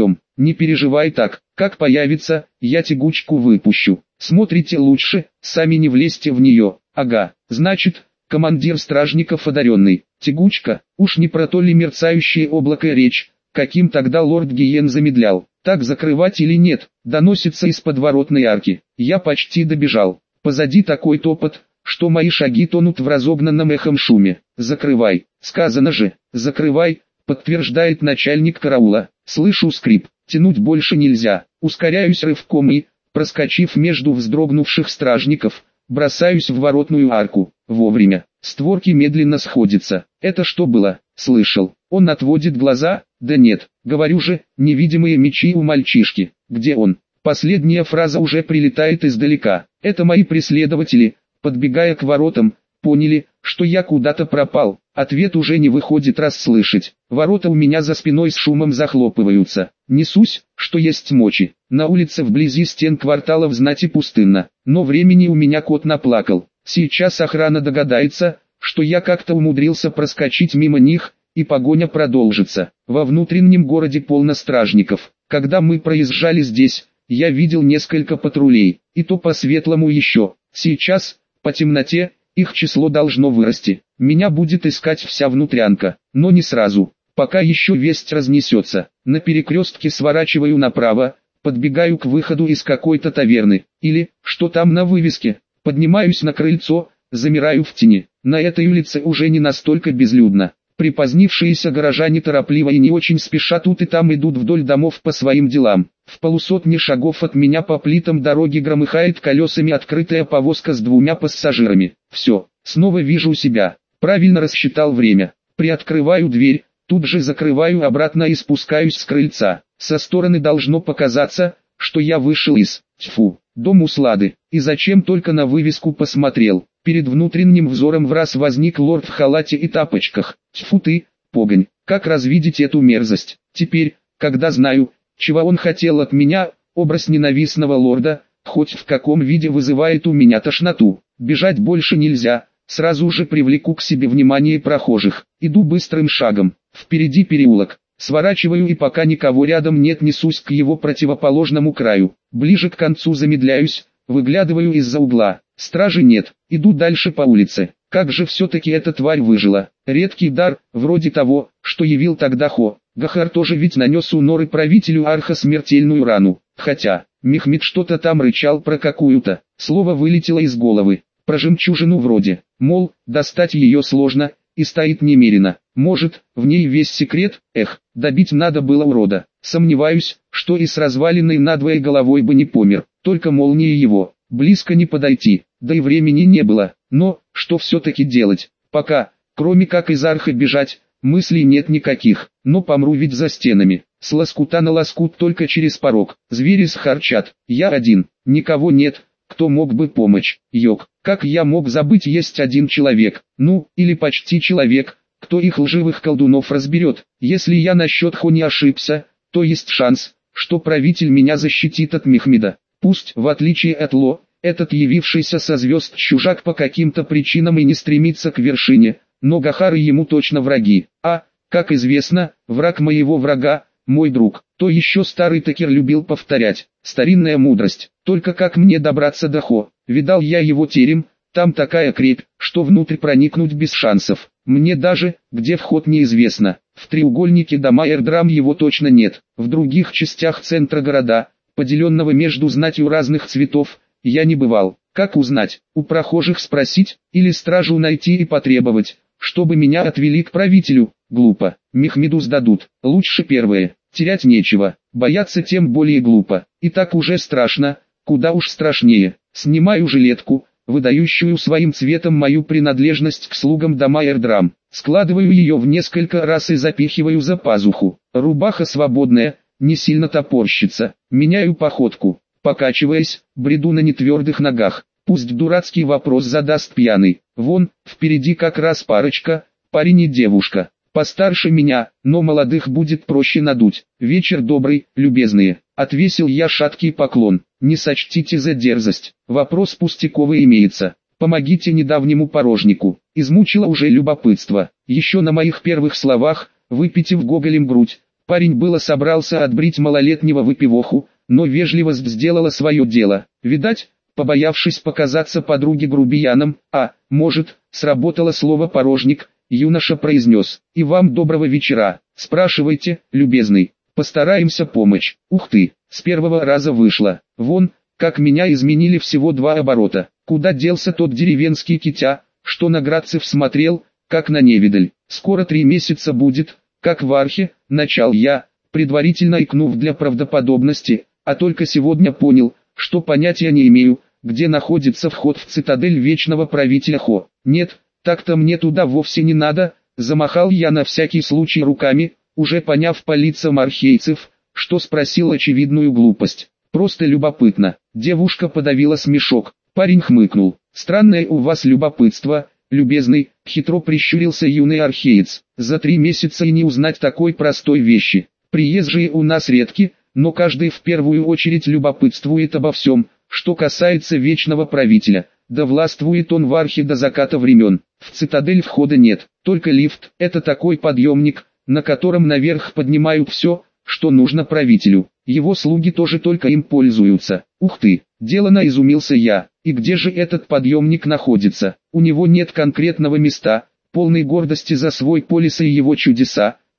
Не переживай так. Как появится, я тягучку выпущу. Смотрите лучше, сами не влезьте в нее. Ага, значит, командир стражников одаренный. Тягучка, уж не про то ли мерцающее облако речь, каким тогда лорд Гиен замедлял. Так закрывать или нет, доносится из подворотной арки. Я почти добежал. Позади такой топот, что мои шаги тонут в разогнанном эхом шуме. Закрывай, сказано же, закрывай, подтверждает начальник караула. Слышу скрип, тянуть больше нельзя. Ускоряюсь рывком и, проскочив между вздрогнувших стражников, бросаюсь в воротную арку. Вовремя. Створки медленно сходятся. Это что было? Слышал. Он отводит глаза? Да нет. Говорю же, невидимые мечи у мальчишки. Где он? Последняя фраза уже прилетает издалека. Это мои преследователи, подбегая к воротам, поняли, что я куда-то пропал. Ответ уже не выходит расслышать. Ворота у меня за спиной с шумом захлопываются. Несусь, что есть мочи. На улице вблизи стен кварталов знати пустынно. Но времени у меня кот наплакал. Сейчас охрана догадается, что я как-то умудрился проскочить мимо них, и погоня продолжится. Во внутреннем городе полно стражников. Когда мы проезжали здесь, я видел несколько патрулей, и то по-светлому еще. Сейчас, по темноте, их число должно вырасти. Меня будет искать вся внутрянка, но не сразу. пока еще весть разнесется. На перекрестке сворачиваю направо, подбегаю к выходу из какой-то таверны, или, что там на вывеске, поднимаюсь на крыльцо, замираю в тени. На этой улице уже не настолько безлюдно. Припозднившиеся горожане торопливо и не очень спеша тут и там идут вдоль домов по своим делам. В полусотни шагов от меня по плитам дороги громыхает колесами открытая повозка с 2 пассажирами. Все, снова вижу себя. Правильно рассчитал время. Приоткрываю дверь, тут же закрываю обратно и спускаюсь с крыльца. Со стороны должно показаться, что я вышел из, дом услады, и зачем только на вывеску посмотрел. Перед внутренним взором враз возник лорд в халате и тапочках. Тьфу ты, погонь, как развидеть эту мерзость. Теперь, когда знаю, чего он хотел от меня, образ ненавистного лорда, хоть в каком виде вызывает у меня тошноту. Бежать больше нельзя, сразу же привлеку к себе внимание прохожих. Иду быстрым шагом, впереди переулок. Сворачиваю и пока никого рядом нет, несусь к его противоположному краю. Ближе к концу замедляюсь, выглядываю из-за угла. Стражи нет, иду дальше по улице. Как же все-таки эта тварь выжила? Редкий дар, вроде того, что явил тогда Гахар тоже ведь нанес у Норы правителю Арха смертельную рану. Хотя, Мехмед что-то там рычал про какую-то. Слово вылетело из головы. Про жемчужину вроде. Мол, достать ее сложно, и стоит немерено. Может, в ней весь секрет? Добить надо было урода. Сомневаюсь, что и с разваленной надвое головой бы не помер. Только молнии его. Близко не подойти, да и времени не было. Но, что все-таки делать? Пока, кроме как из Арха бежать, мыслей нет никаких. Но помру ведь за стенами. С лоскута на лоскут только через порог. Звери схарчат. Я один. Никого нет, кто мог бы помочь. Как я мог забыть, есть один человек. Ну, или почти человек, кто их лживых колдунов разберет. Если я насчет не ошибся, то есть шанс, что правитель меня защитит от Мехмеда. Пусть, в отличие от этот явившийся со звезд чужак по каким-то причинам и не стремится к вершине, но Гахары ему точно враги. А, как известно, враг моего врага, мой друг. То еще старый Текер любил повторять. Старинная мудрость. Только как мне добраться до Видал я его терем, там такая крепь, что внутрь проникнуть без шансов. Мне даже, где вход неизвестно. В треугольнике дома Эрдрам его точно нет. В других частях центра города, поделенного между знатью разных цветов, я не бывал. Как узнать? У прохожих спросить, или стражу найти и потребовать, чтобы меня отвели к правителю? Глупо. Мехмеду сдадут. Лучше первое. Терять нечего. Бояться тем более глупо. И так уже страшно, куда уж страшнее. Снимаю жилетку, выдающую своим цветом мою принадлежность к слугам дома Эрдрам. Складываю ее в несколько раз и запихиваю за пазуху. Рубаха свободная, не сильно топорщится. Меняю походку. Покачиваясь, бреду на нетвердых ногах. Пусть дурацкий вопрос задаст пьяный. Вон, впереди как раз парочка, парень и девушка. Постарше меня, но молодых будет проще надуть. Вечер добрый, любезные. Отвесил я шаткий поклон. Не сочтите за дерзость. Вопрос пустяковый имеется. Помогите недавнему порожнику. Измучило уже любопытство. Еще на моих первых словах, выпитив гоголем грудь, парень было собрался отбрить малолетнего выпивоху, но вежливость сделала свое дело. Видать, побоявшись показаться подруге грубияном, может, сработало слово «порожник», юноша произнес: «И вам доброго вечера. Спрашивайте, любезный, постараемся помочь». Ух ты, с первого раза вышло. Вон, как меня изменили всего 2 оборота. Куда делся тот деревенский китя, что на Градцев смотрел, как на невидаль. Скоро 3 месяца будет, как в Архе, начал я, предварительно икнув для правдоподобности, а только сегодня понял, что понятия не имею, где находится вход в цитадель вечного правителя Нет, так-то мне туда вовсе не надо, замахал я на всякий случай руками, уже поняв по лицам архейцев, что спросил очевидную глупость. Просто любопытно. Девушка подавила смешок, парень хмыкнул. Странное у вас любопытство, любезный, хитро прищурился юный археец. За 3 месяца и не узнать такой простой вещи. Приезжие у нас редки, но каждый в первую очередь любопытствует обо всем, что касается вечного правителя. Да властвует он в Архе до заката времен. В цитадель входа нет, только лифт. Это такой подъемник, на котором наверх поднимают все, что нужно правителю. Его слуги тоже только им пользуются. Ух ты, делано изумился я. И где же этот подъемник находится? У него нет конкретного места. Полной гордости за свой полис и его чудеса,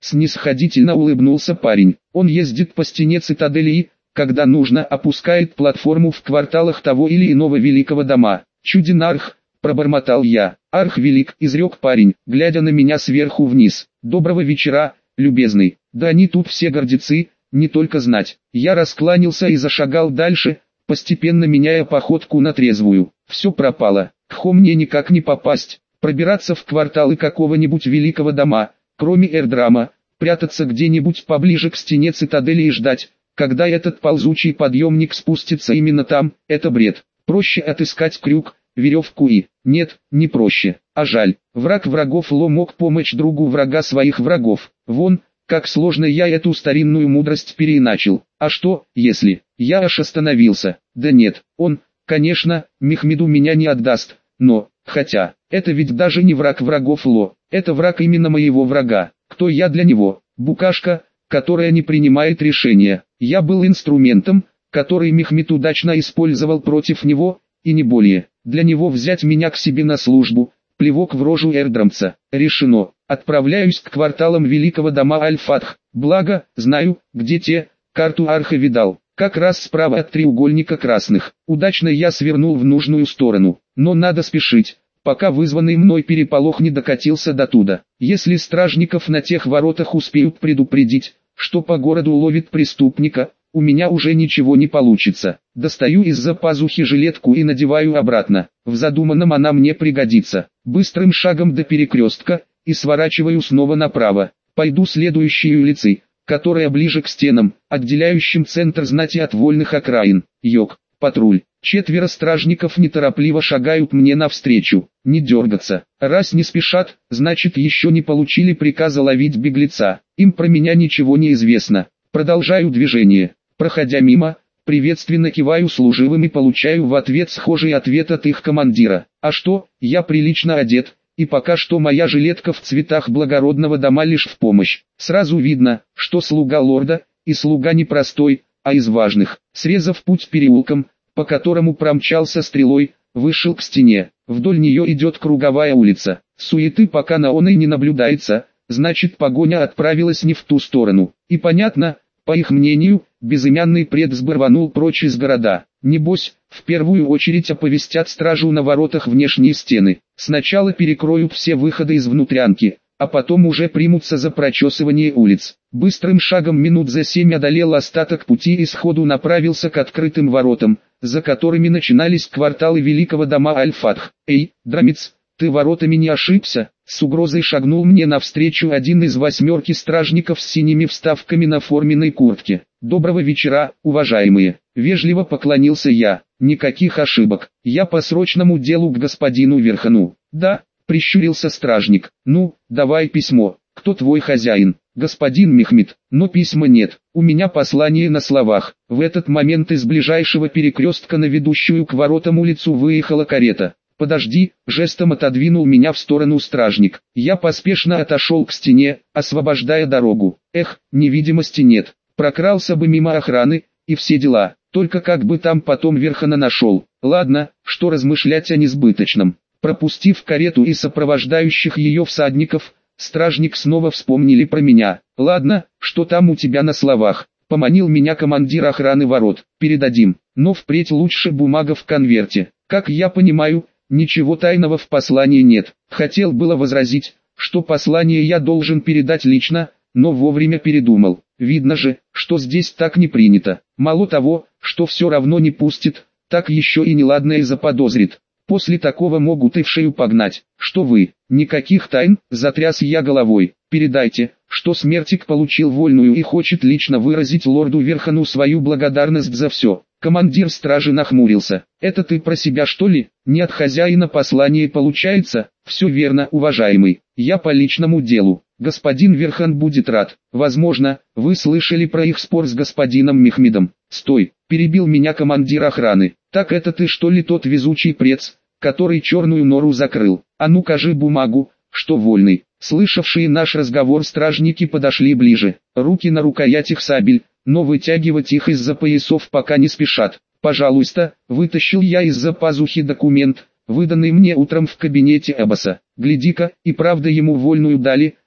снисходительно улыбнулся парень. Он ездит по стене цитадели и, когда нужно, опускает платформу в кварталах того или иного великого дома. Чуден арх, пробормотал я. Арх-велик, изрек парень, глядя на меня сверху вниз. Доброго вечера, любезный. Да они тут все гордецы, не только знать. Я раскланялся и зашагал дальше, постепенно меняя походку на трезвую. Все пропало. К Хо мне никак не попасть. Пробираться в кварталы какого-нибудь великого дома, кроме Эрдрама, прятаться где-нибудь поближе к стене цитадели и ждать, когда этот ползучий подъемник спустится именно там, это бред. Проще отыскать крюк, веревку и... Нет, не проще, а жаль. Враг врагов Ло мог помочь другу врага своих врагов. Вон, как сложно я эту старинную мудрость переиначил. А что, если... Я аж остановился. Да нет, он, конечно, Мехмеду меня не отдаст, но... Хотя, это ведь даже не враг врагов Ло, это враг именно моего врага. Кто я для него? Букашка, которая не принимает решения. Я был инструментом, который Мехмед удачно использовал против него, и не более. Для него взять меня к себе на службу, плевок в рожу эрдрамца. Решено. Отправляюсь к кварталам великого дома Аль-Фатх. Благо, знаю, где те, карту арха видал. Как раз справа от треугольника красных. Удачно я свернул в нужную сторону. Но надо спешить, пока вызванный мной переполох не докатился до туда. Если стражников на тех воротах успеют предупредить, что по городу ловит преступника, у меня уже ничего не получится. Достаю из-за пазухи жилетку и надеваю обратно. В задуманном она мне пригодится. Быстрым шагом до перекрестка, и сворачиваю снова направо. Пойду следующей улицей, которая ближе к стенам, отделяющим центр знати от вольных окраин. Йог, патруль. 4 стражников неторопливо шагают мне навстречу. Не дергаться. Раз не спешат, значит еще не получили приказа ловить беглеца. Им про меня ничего не известно. Продолжаю движение. Проходя мимо, приветственно киваю служивым и получаю в ответ схожий ответ от их командира. А что, я прилично одет, и пока что моя жилетка в цветах благородного дома лишь в помощь. Сразу видно, что слуга лорда, и слуга не простой, а из важных. Срезав путь переулком, по которому промчался стрелой, вышел к стене. Вдоль нее идет круговая улица. Суеты пока на оной не наблюдается, значит погоня отправилась не в ту сторону. И понятно, по их мнению, безымянный предсб рванул прочь из города. Небось, в первую очередь оповестят стражу на воротах внешние стены. Сначала перекроют все выходы из внутрянки, а потом уже примутся за прочесывание улиц. Быстрым шагом минут за 7 одолел остаток пути и сходу направился к открытым воротам, за которыми начинались кварталы великого дома Аль-Фатх. «Эй, драмец, ты воротами не ошибся?» С угрозой шагнул мне навстречу один из 8 стражников с синими вставками на форменной куртке. «Доброго вечера, уважаемые!» Вежливо поклонился я. «Никаких ошибок. Я по срочному делу к господину Верхану». «Да», прищурился стражник. «Ну, давай письмо. Кто твой хозяин?» «Господин Мехмед». «Но письма нет. У меня послание на словах». В этот момент из ближайшего перекрестка на ведущую к воротам улицу выехала карета. «Подожди», жестом отодвинул меня в сторону стражник. Я поспешно отошел к стене, освобождая дорогу. Эх, невидимости нет. Прокрался бы мимо охраны, и все дела. Только как бы там потом Верхана нашел. Ладно, что размышлять о несбыточном. Пропустив карету и сопровождающих ее всадников, стражник снова вспомнили про меня. «Ладно, что там у тебя на словах?» Поманил меня командир охраны ворот. «Передадим, но впредь лучше бумага в конверте. Как я понимаю, ничего тайного в послании нет». Хотел было возразить, что послание я должен передать лично, но вовремя передумал. Видно же, что здесь так не принято. Мало того, что все равно не пустит, так еще и неладное заподозрит. После такого могут и в шею погнать. «Что вы, никаких тайн?» – затряс я головой. «Передайте, что Смертик получил вольную и хочет лично выразить лорду Верхану свою благодарность за все». Командир стражи нахмурился. «Это ты про себя что ли? Не от хозяина послание получается?» «Все верно, уважаемый. Я по личному делу. Господин Верхан будет рад. Возможно, вы слышали про их спор с господином Мехмедом». «Стой!» – перебил меня командир охраны. «Так это ты что ли тот везучий прец, который черную нору закрыл? А ну кажи бумагу, что вольный». Слышавшие наш разговор стражники подошли ближе. Руки на рукоятях сабель, но вытягивать их из-за поясов пока не спешат. «Пожалуйста», вытащил я из-за пазухи документ, выданный мне утром в кабинете Аббаса. «Гляди-ка, и правда ему вольную дали,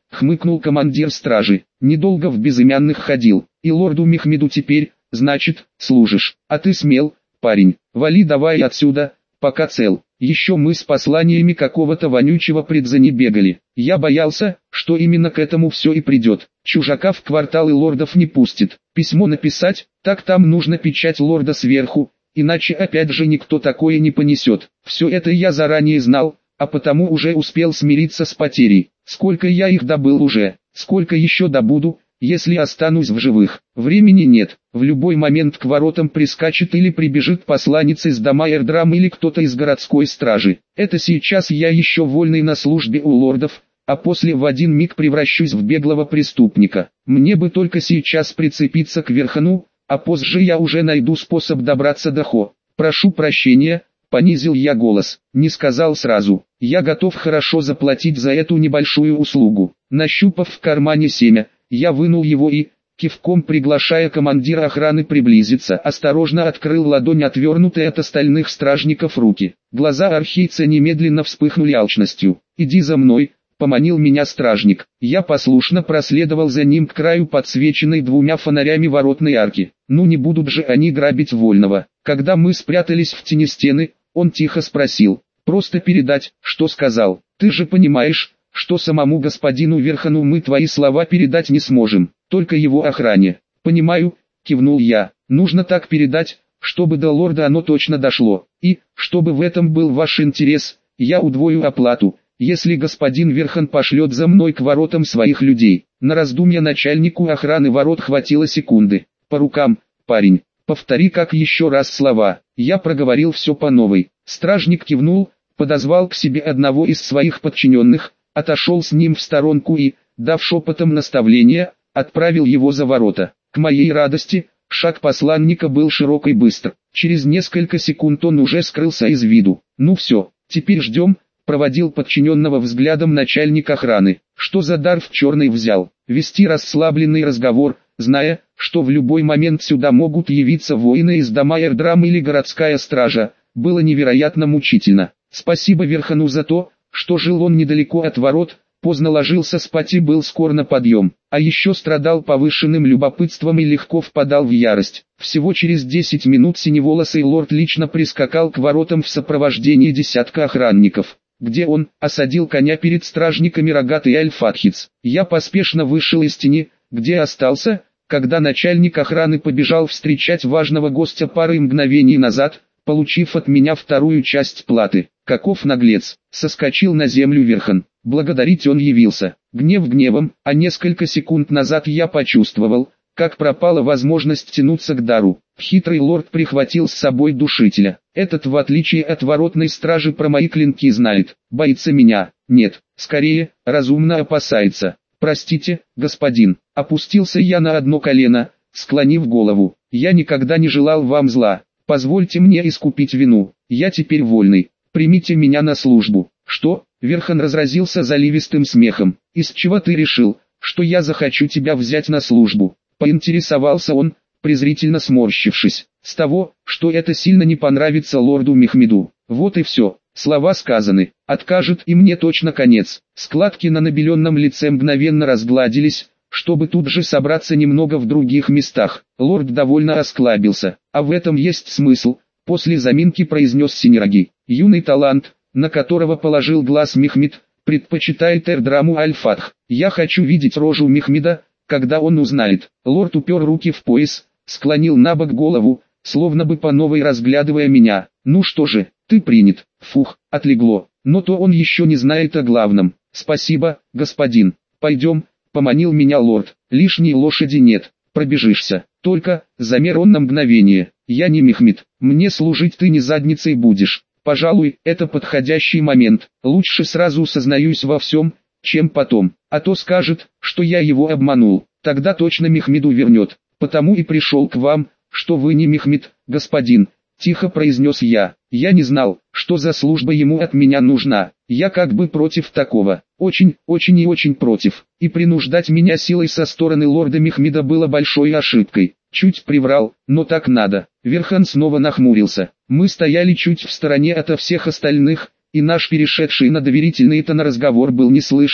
хмыкнул командир стражи. Недолго в безымянных ходил, и лорду Мехмеду теперь, значит, служишь. А ты смел, парень, вали давай отсюда, пока цел. Еще мы с посланиями какого-то вонючего предза не бегали. Я боялся, что именно к этому все и придет. Чужака в кварталы лордов не пустит. Письмо написать, так там нужно печать лорда сверху, иначе опять же никто такое не понесет. Все это я заранее знал, а потому уже успел смириться с потерей. Сколько я их добыл уже, сколько еще добуду, если останусь в живых. Времени нет, в любой момент к воротам прискачет или прибежит посланец из дома Эрдрам или кто-то из городской стражи. Это сейчас я еще вольный на службе у лордов, а после в один миг превращусь в беглого преступника. Мне бы только сейчас прицепиться к Верхану, а позже я уже найду способ добраться до Хо. Прошу прощения, понизил я голос, не сказал сразу. Я готов хорошо заплатить за эту небольшую услугу. Нащупав в кармане семя, я вынул его и, кивком приглашая командира охраны приблизиться, осторожно открыл ладонь, отвернутой от остальных стражников руки. Глаза архийца немедленно вспыхнули алчностью. «Иди за мной», — поманил меня стражник. Я послушно проследовал за ним к краю подсвеченной двумя фонарями воротной арки. Ну не будут же они грабить вольного. Когда мы спрятались в тени стены, он тихо спросил. «Просто передать, что сказал. Ты же понимаешь, что самому господину Верхану мы твои слова передать не сможем, только его охране». «Понимаю», — кивнул я. «Нужно так передать, чтобы до лорда оно точно дошло. И, чтобы в этом был ваш интерес, я удвою оплату, если господин Верхан пошлет за мной к воротам своих людей». На раздумья начальнику охраны ворот хватило секунды. «По рукам, парень, повтори как еще раз слова». Я проговорил все по новой. Стражник кивнул, подозвал к себе одного из своих подчиненных, отошел с ним в сторонку и, дав шепотом наставления, отправил его за ворота. К моей радости, шаг посланника был широк и быстр. Через несколько секунд он уже скрылся из виду. «Ну все, теперь ждем», — проводил подчиненного взглядом начальник охраны. Что за дар в черный взял? Вести расслабленный разговор, зная, что в любой момент сюда могут явиться воины из дома Эрдрам или городская стража, было невероятно мучительно. Спасибо Верхану за то, что жил он недалеко от ворот, поздно ложился спать и был скор на подъем, а еще страдал повышенным любопытством и легко впадал в ярость. Всего через 10 минут синеволосый лорд лично прискакал к воротам в сопровождении десятка охранников, где он осадил коня перед стражниками рогатый Аль-Фатхиц. Я поспешно вышел из тени, где остался, когда начальник охраны побежал встречать важного гостя парой мгновений назад, получив от меня вторую часть платы. Каков наглец, соскочил на землю Верхан. Благодарить он явился. Гнев гневом, а несколько секунд назад я почувствовал, как пропала возможность тянуться к дару. Хитрый лорд прихватил с собой душителя. Этот, в отличие от воротной стражи, про мои клинки знает. Боится меня? Нет, скорее, разумно опасается. «Простите, господин», опустился я на одно колено, склонив голову. «Я никогда не желал вам зла. Позвольте мне искупить вину. Я теперь вольный. Примите меня на службу». «Что?» — Верхан разразился заливистым смехом. «Из чего ты решил, что я захочу тебя взять на службу?» — поинтересовался он, презрительно сморщившись. «С того, что это сильно не понравится лорду Мехмеду. Вот и все. Слова сказаны. Откажет, и мне точно конец». Складки на набеленном лице мгновенно разгладились, чтобы тут же собраться немного в других местах. Лорд довольно осклабился. «А в этом есть смысл», — после заминки произнес Синераги. «Юный талант, на которого положил глаз Мехмед, предпочитает Эрдраму Аль-Фатх. Я хочу видеть рожу Мехмеда, когда он узнает». Лорд упер руки в пояс, склонил набок голову, словно бы по новой разглядывая меня. «Ну что же, ты принят». Фух, отлегло. Но то он еще не знает о главном. «Спасибо, господин. Пойдем», — поманил меня лорд. «Лишней лошади нет, пробежишься. Только, замер он на мгновение. Я не Мехмед, мне служить ты не задницей будешь. Пожалуй, это подходящий момент. Лучше сразу сознаюсь во всем, чем потом. А то скажет, что я его обманул. Тогда точно Мехмеду вернет. Потому и пришел к вам, что вы не Мехмед, господин», — тихо произнес я. Я не знал, что за служба ему от меня нужна. Я как бы против такого. Очень и очень против. И принуждать меня силой со стороны лорда Мехмеда было большой ошибкой. Чуть приврал, но так надо. Верхан снова нахмурился. Мы стояли чуть в стороне ото всех остальных, и наш перешедший на доверительный тон разговор был не слышен,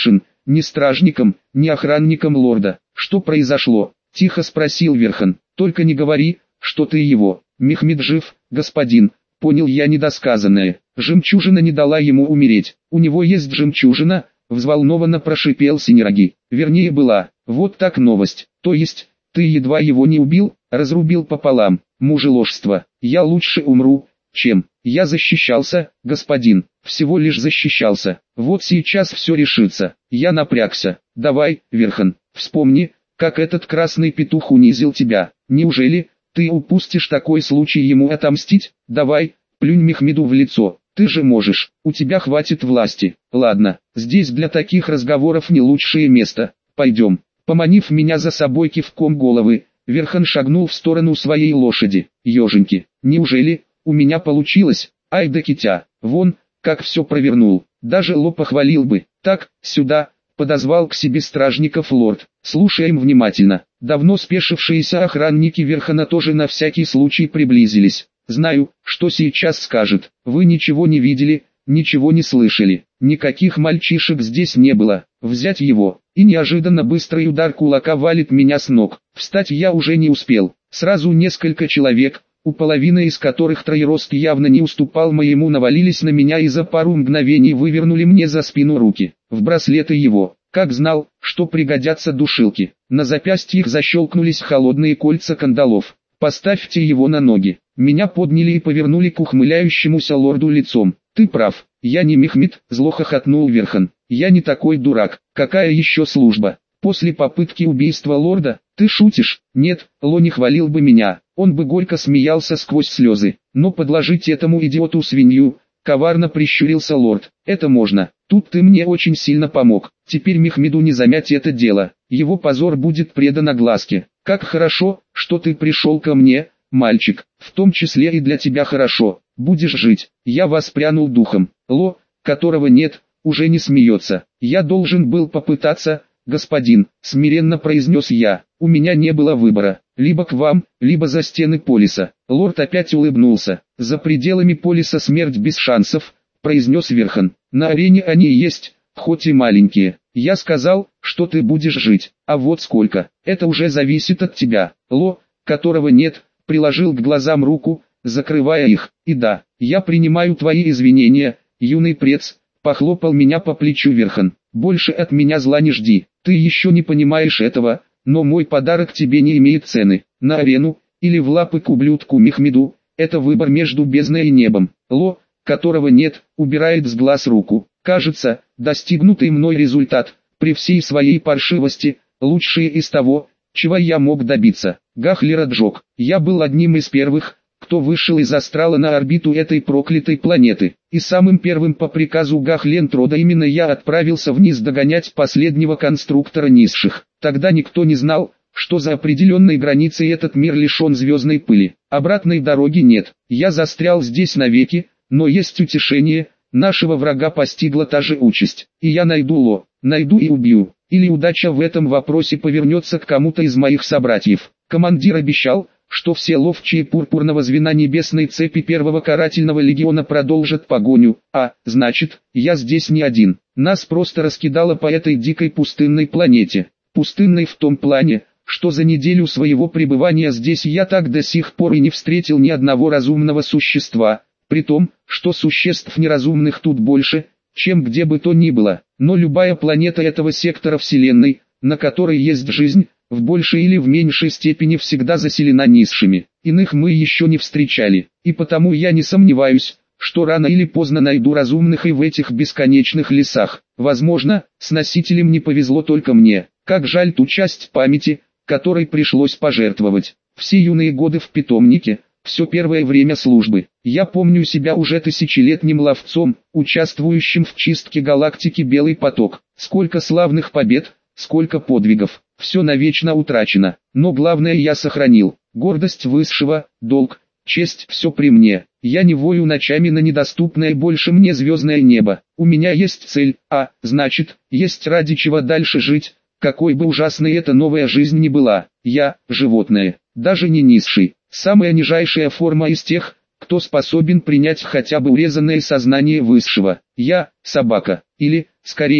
ни стражником, ни охранником лорда. Что произошло? Тихо спросил Верхан. Только не говори, что ты его. Мехмед жив, господин. Понял я недосказанное. Жемчужина не дала ему умереть. У него есть жемчужина, взволнованно прошипел Синераги. Вернее была. Вот так новость. То есть, ты едва его не убил, разрубил пополам. Мужеложство. Я лучше умру, чем... Я защищался, господин. Всего лишь защищался. Вот сейчас все решится. Я напрягся. Давай, Верхан, вспомни, как этот красный петух унизил тебя. Неужели ты упустишь такой случай ему отомстить? Давай, плюнь Мехмеду в лицо. Ты же можешь. У тебя хватит власти. Ладно, здесь для таких разговоров не лучшее место. Пойдем. Поманив меня за собой кивком головы, Верхан шагнул в сторону своей лошади. Еженьки, неужели у меня получилось? Ай да китя, вон, как все провернул. Даже лоб похвалил бы. Так, сюда, подозвал к себе стражников лорд. Слушаем внимательно. Давно спешившиеся охранники Верхана тоже на всякий случай приблизились. Знаю, что сейчас скажет. Вы ничего не видели, ничего не слышали. Никаких мальчишек здесь не было. Взять его. И неожиданно быстрый удар кулака валит меня с ног. Встать я уже не успел. Сразу несколько человек, у половины из которых троерост явно не уступал моему, навалились на меня и за пару мгновений вывернули мне за спину руки. В браслеты его, как знал, что пригодятся душилки. На запястьях защелкнулись холодные кольца кандалов. Поставьте его на ноги. Меня подняли и повернули к ухмыляющемуся лорду лицом. Ты прав, я не Мехмед, зло хохотнул Верхан. Я не такой дурак. Какая еще служба? После попытки убийства лорда? Ты шутишь? Нет, Ло не хвалил бы меня. Он бы горько смеялся сквозь слезы. Но подложить этому идиоту свинью, коварно прищурился лорд. Это можно. Тут ты мне очень сильно помог. Теперь Мехмеду не замять это дело. Его позор будет предан огласке. Как хорошо, что ты пришел ко мне, мальчик. В том числе и для тебя хорошо. Будешь жить. Я воспрянул духом. Ло, которого нет, уже не смеется. Я должен был попытаться, господин, смиренно произнес я. У меня не было выбора. Либо к вам, либо за стены полиса. Лорд опять улыбнулся. За пределами полиса смерть без шансов, произнес Верхан. На арене они есть, хоть и маленькие. Я сказал, что ты будешь жить. А вот сколько, это уже зависит от тебя. Ло, которого нет, приложил к глазам руку, закрывая их. И да, я принимаю твои извинения, юный прец, похлопал меня по плечу Верхан. Больше от меня зла не жди. Ты еще не понимаешь этого, но мой подарок тебе не имеет цены. На арену, или в лапы к ублюдку Мехмеду, это выбор между бездной и небом. Ло, которого нет, убирает с глаз руку. Кажется, достигнутый мной результат, при всей своей паршивости, лучшее из того, чего я мог добиться. Гахлер отжег. Я был одним из первых, кто вышел из астрала на орбиту этой проклятой планеты. И самым первым по приказу Гахлентрода именно я отправился вниз догонять последнего конструктора низших. Тогда никто не знал, что за определенной границей этот мир лишен звездной пыли. Обратной дороги нет. Я застрял здесь навеки, но есть утешение, нашего врага постигла та же участь. И я найду Ло, найду и убью. Или удача в этом вопросе повернется к кому-то из моих собратьев. Командир обещал, что все ловчие пурпурного звена небесной цепи первого карательного легиона продолжат погоню, а, значит, я здесь не один. Нас просто раскидало по этой дикой пустынной планете. Пустынной в том плане, что за неделю своего пребывания здесь я так до сих пор и не встретил ни одного разумного существа, при том, что существ неразумных тут больше, чем где бы то ни было. Но любая планета этого сектора Вселенной, на которой есть жизнь, в большей или в меньшей степени всегда заселена низшими. Иных мы еще не встречали, и потому я не сомневаюсь, что рано или поздно найду разумных и в этих бесконечных лесах. Возможно, с носителем не повезло только мне. Как жаль ту часть памяти, которой пришлось пожертвовать. Все юные годы в питомнике, все первое время службы. Я помню себя уже тысячелетним ловцом, участвующим в чистке галактики Белый поток. Сколько славных побед, сколько подвигов. Все навечно утрачено, но главное я сохранил. Гордость высшего, долг, честь, все при мне. Я не вою ночами на недоступное больше мне звездное небо. У меня есть цель, а, значит, есть ради чего дальше жить, какой бы ужасной эта новая жизнь ни была. Я, животное, даже не низший, самая нижайшая форма из тех, кто способен принять хотя бы урезанное сознание высшего. Я, собака, или, скорее,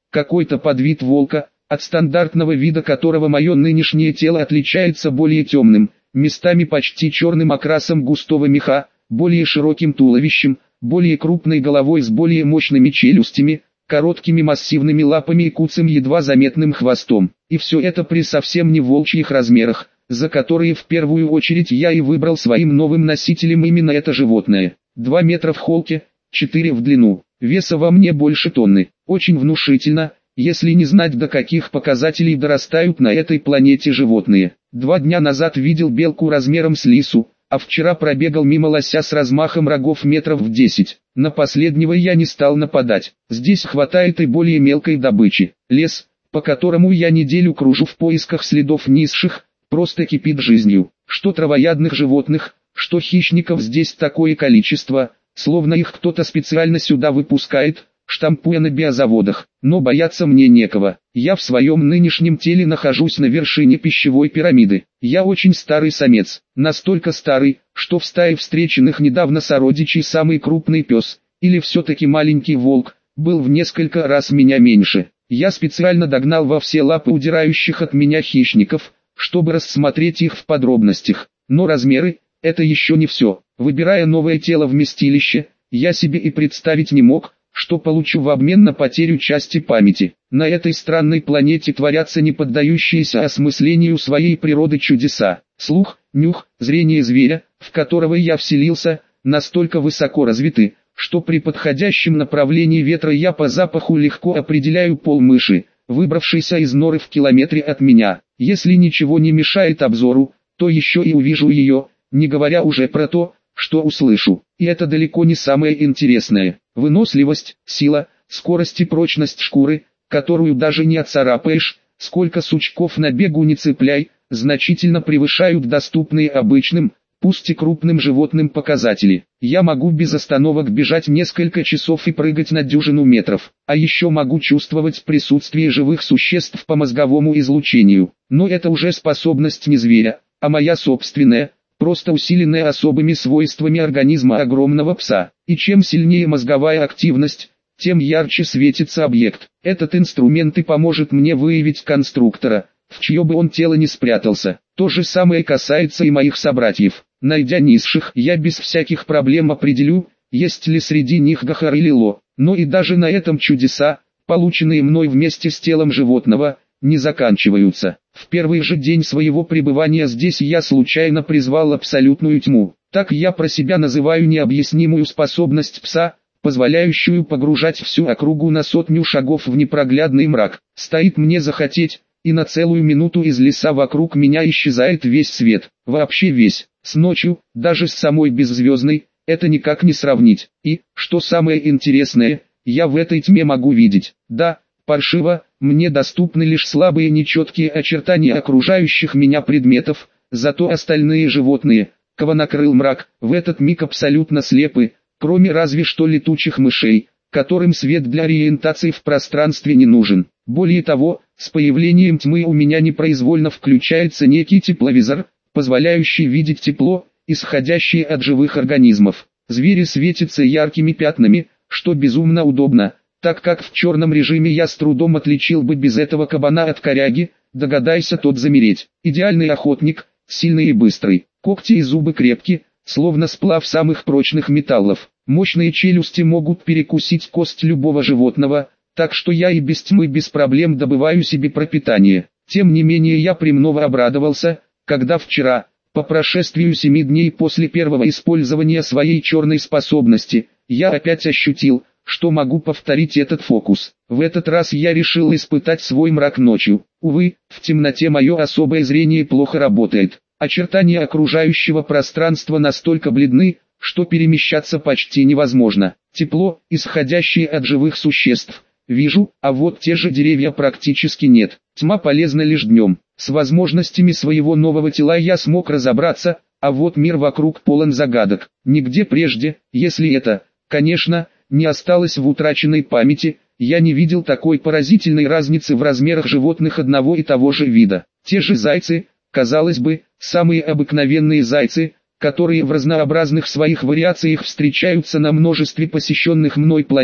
какой-то подвид волка, от стандартного вида которого мое нынешнее тело отличается более темным, местами почти черным окрасом густого меха, более широким туловищем, более крупной головой с более мощными челюстями, короткими массивными лапами и куцым едва заметным хвостом. И все это при совсем не волчьих размерах, за которые в первую очередь я и выбрал своим новым носителем именно это животное. 2 метра в холке, 4 в длину, веса во мне больше тонны. Очень внушительно, если не знать, до каких показателей дорастают на этой планете животные. 2 дня назад видел белку размером с лису, а вчера пробегал мимо лося с размахом рогов метров в 10. На последнего я не стал нападать. Здесь хватает и более мелкой добычи. Лес, по которому я неделю кружу в поисках следов низших, просто кипит жизнью. Что травоядных животных, что хищников здесь такое количество, словно их кто-то специально сюда выпускает, штампуя на биозаводах. Но бояться мне некого. Я в своем нынешнем теле нахожусь на вершине пищевой пирамиды. Я очень старый самец. Настолько старый, что в стае встреченных недавно сородичей самый крупный пес, или все-таки маленький волк, был в несколько раз меня меньше. Я специально догнал во все лапы удирающих от меня хищников, чтобы рассмотреть их в подробностях. Но размеры – это еще не все. Выбирая новое тело вместилище, я себе и представить не мог, что получу в обмен на потерю части памяти. На этой странной планете творятся не поддающиеся осмыслению своей природы чудеса. Слух, нюх, зрение зверя, в которого я вселился, настолько высоко развиты, что при подходящем направлении ветра я по запаху легко определяю пол мыши, выбравшейся из норы в километре от меня. Если ничего не мешает обзору, то еще и увижу ее, не говоря уже про то, что услышу. И это далеко не самое интересное. Выносливость, сила, скорость и прочность шкуры, которую даже не отцарапаешь, сколько сучков на бегу не цепляй, значительно превышают доступные обычным, пусть и крупным животным показатели. Я могу без остановок бежать несколько часов и прыгать на дюжину метров, а еще могу чувствовать присутствие живых существ по мозговому излучению. Но это уже способность не зверя, а моя собственная, просто усиленная особыми свойствами организма огромного пса. И чем сильнее мозговая активность, тем ярче светится объект. Этот инструмент и поможет мне выявить конструктора, в чье бы он тело не спрятался. То же самое касается и моих собратьев. Найдя низших, я без всяких проблем определю, есть ли среди них Гахар или Ло. Но и даже на этом чудеса, полученные мной вместе с телом животного, не заканчиваются. В первый же день своего пребывания здесь я случайно призвал абсолютную тьму. Так я про себя называю необъяснимую способность пса, позволяющую погружать всю округу на 100 шагов в непроглядный мрак. Стоит мне захотеть, и на целую минуту из леса вокруг меня исчезает весь свет. Вообще весь. С ночью, даже с самой беззвездной, это никак не сравнить. И, что самое интересное, я в этой тьме могу видеть. Да, паршиво, мне доступны лишь слабые нечеткие очертания окружающих меня предметов, зато остальные животные, кого накрыл мрак, в этот миг абсолютно слепы, кроме разве что летучих мышей, которым свет для ориентации в пространстве не нужен. Более того, с появлением тьмы у меня непроизвольно включается некий тепловизор, позволяющий видеть тепло, исходящее от живых организмов. Звери светятся яркими пятнами, что безумно удобно, так как в черном режиме я с трудом отличил бы без этого кабана от коряги, догадайся тот замереть. Идеальный охотник, сильный и быстрый, когти и зубы крепки, словно сплав самых прочных металлов. Мощные челюсти могут перекусить кость любого животного, так что я и без тьмы без проблем добываю себе пропитание. Тем не менее я премного обрадовался, когда вчера, по прошествию 7 дней после первого использования своей черной способности, я опять ощутил, что могу повторить этот фокус. В этот раз я решил испытать свой мрак ночью. Увы, в темноте мое особое зрение плохо работает. Очертания окружающего пространства настолько бледны, что перемещаться почти невозможно. Тепло, исходящее от живых существ, вижу, а вот те же деревья практически нет. Тьма полезна лишь днем. С возможностями своего нового тела я смог разобраться, а вот мир вокруг полон загадок. Нигде прежде, если это, конечно, не осталось в утраченной памяти, я не видел такой поразительной разницы в размерах животных одного и того же вида. Те же зайцы, казалось бы, самые обыкновенные зайцы, которые в разнообразных своих вариациях встречаются на множестве посещенных мной планет,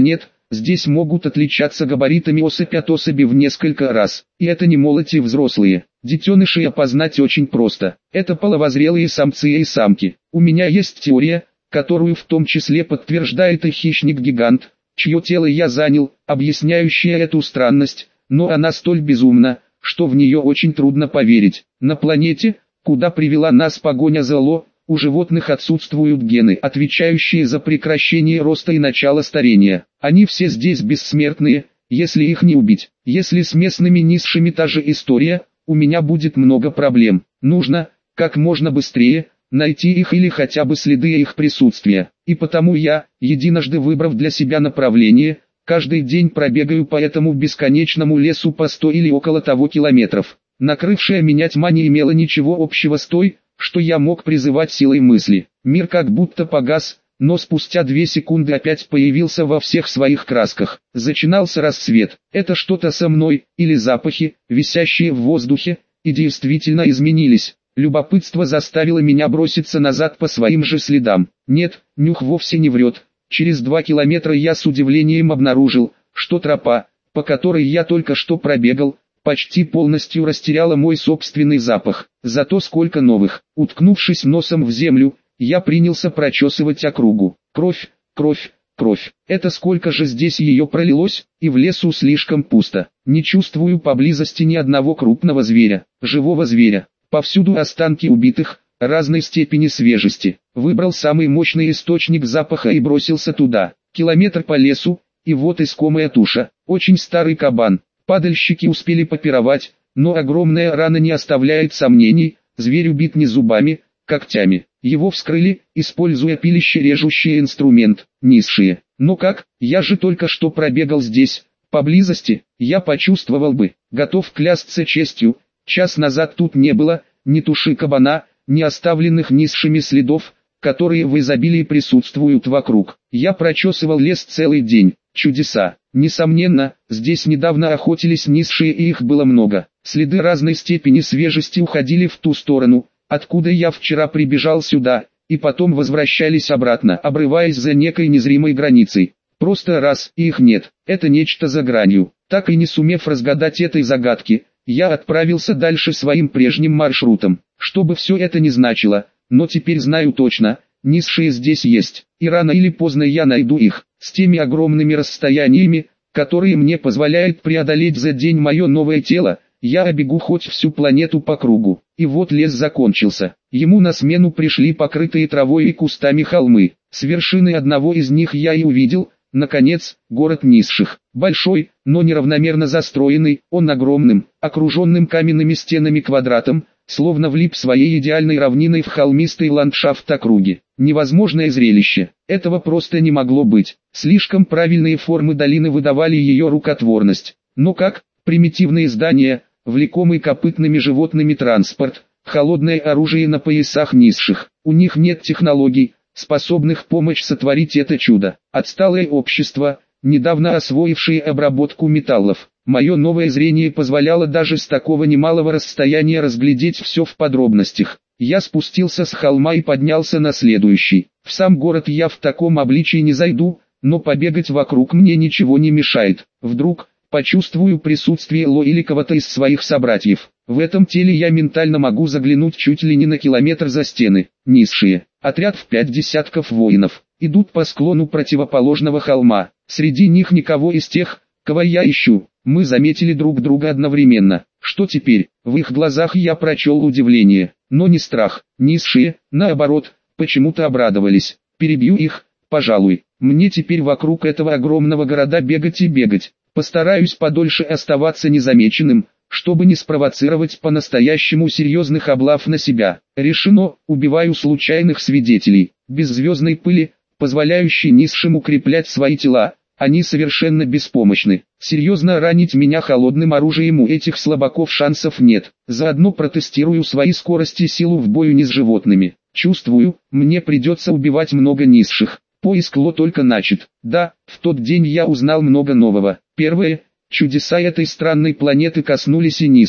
здесь могут отличаться габаритами особь от особи в несколько раз. И это не молоти взрослые. Детенышей опознать очень просто. Это половозрелые самцы и самки. У меня есть теория, которую в том числе подтверждает и хищник-гигант, чье тело я занял, объясняющая эту странность, но она столь безумна, что в нее очень трудно поверить. На планете, куда привела нас погоня за Ло, у животных отсутствуют гены, отвечающие за прекращение роста и начало старения. Они все здесь бессмертные, если их не убить. Если с местными низшими та же история, у меня будет много проблем. Нужно, как можно быстрее, найти их или хотя бы следы их присутствия. И потому я, единожды выбрав для себя направление, каждый день пробегаю по этому бесконечному лесу по 100 или около того километров. Накрывшая меня тьма не имела ничего общего с той, что я мог призывать силой мысли. Мир как будто погас, но спустя 2 секунды опять появился во всех своих красках. Начинался рассвет. Это что-то со мной, или запахи, висящие в воздухе, и действительно изменились. Любопытство заставило меня броситься назад по своим же следам. Нет, нюх вовсе не врет. Через 2 километра я с удивлением обнаружил, что тропа, по которой я только что пробегал, почти полностью растеряла мой собственный запах. Зато сколько новых. Уткнувшись носом в землю, я принялся прочесывать округу. Кровь, кровь, кровь. Это сколько же здесь ее пролилось, и в лесу слишком пусто. Не чувствую поблизости ни одного крупного зверя, живого зверя. Повсюду останки убитых, разной степени свежести. Выбрал самый мощный источник запаха и бросился туда. Километр по лесу, и вот искомая туша. Очень старый кабан. Падальщики успели попировать, но огромная рана не оставляет сомнений, зверь убит не зубами, когтями. Его вскрыли, используя пилище-режущий инструмент, низшие. Но как, я же только что пробегал здесь, поблизости, я почувствовал бы, готов клясться честью, час назад тут не было, ни туши кабана, ни оставленных низшими следов, которые в изобилии присутствуют вокруг. Я прочесывал лес целый день. Чудеса. Несомненно, здесь недавно охотились низшие и их было много. Следы разной степени свежести уходили в ту сторону, откуда я вчера прибежал сюда, и потом возвращались обратно, обрываясь за некой незримой границей. Просто раз, и их нет. Это нечто за гранью. Так и не сумев разгадать этой загадки, я отправился дальше своим прежним маршрутом. Что бы все это ни значило, но теперь знаю точно, низшие здесь есть, и рано или поздно я найду их, с теми огромными расстояниями, которые мне позволяет преодолеть за день мое новое тело, я обегу хоть всю планету по кругу. И вот лес закончился. Ему на смену пришли покрытые травой и кустами холмы. С вершины одного из них я и увидел, наконец, город низших. Большой, но неравномерно застроенный, он огромным, окруженным каменными стенами квадратом, словно влип своей идеальной равниной в холмистый ландшафт округи. Невозможное зрелище. Этого просто не могло быть. Слишком правильные формы долины выдавали ее рукотворность. Но как, примитивные здания, влекомый копытными животными транспорт, холодное оружие на поясах низших. У них нет технологий, способных помочь сотворить это чудо. Отсталое общество, недавно освоившее обработку металлов. Мое новое зрение позволяло даже с такого немалого расстояния разглядеть все в подробностях. Я спустился с холма и поднялся на следующий. В сам город я в таком обличии не зайду, но побегать вокруг мне ничего не мешает. Вдруг почувствую присутствие Ло или кого-то из своих собратьев. В этом теле я ментально могу заглянуть чуть ли не на километр за стены. Низшие. Отряд в 5 десятков воинов. Идут по склону противоположного холма. Среди них никого из тех, кого я ищу. Мы заметили друг друга одновременно. Что теперь? В их глазах я прочел удивление, но не страх. Низшие, наоборот, почему-то обрадовались. Перебью их, пожалуй. Мне теперь вокруг этого огромного города бегать и бегать. Постараюсь подольше оставаться незамеченным, чтобы не спровоцировать по-настоящему серьезных облав на себя. Решено, убиваю случайных свидетелей. Без звездной пыли, позволяющей низшим укреплять свои тела, они совершенно беспомощны. Серьезно ранить меня холодным оружием у этих слабаков шансов нет. Заодно протестирую свои скорость и силу в бою не с животными. Чувствую, мне придется убивать много низших. Поиск Ло только начат. Да, в тот день я узнал много нового. Первое, чудеса этой странной планеты коснулись и низших.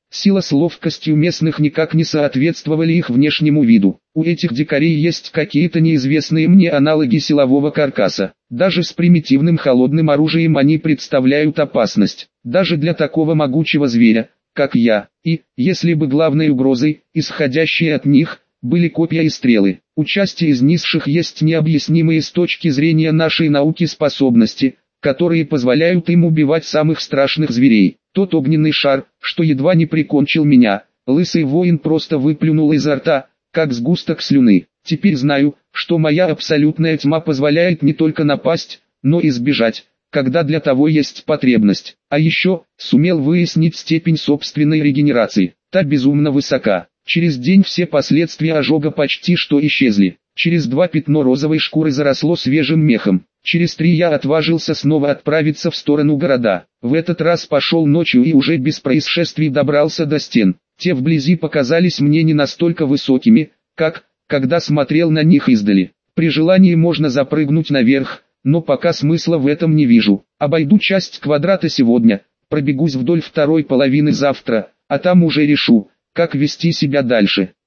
Сила с ловкостью местных никак не соответствовали их внешнему виду. У этих дикарей есть какие-то неизвестные мне аналоги силового каркаса. Даже с примитивным холодным оружием они представляют опасность, даже для такого могучего зверя, как я. И, если бы главной угрозой, исходящей от них, были копья и стрелы, у части из низших есть необъяснимые с точки зрения нашей науки способности, которые позволяют им убивать самых страшных зверей. Тот огненный шар, что едва не прикончил меня, лысый воин просто выплюнул изо рта, как сгусток слюны. Теперь знаю, что моя абсолютная тьма позволяет не только напасть, но и сбежать, когда для того есть потребность. А еще, сумел выяснить степень собственной регенерации. Та безумно высока. Через день все последствия ожога почти что исчезли. Через 2 пятно розовой шкуры заросло свежим мехом. Через 3 я отважился снова отправиться в сторону города. В этот раз пошел ночью и уже без происшествий добрался до стен. Те вблизи показались мне не настолько высокими, как, когда смотрел на них издали. При желании можно запрыгнуть наверх, но пока смысла в этом не вижу. Обойду часть квадрата сегодня, пробегусь вдоль второй половины завтра, а там уже решу, как вести себя дальше.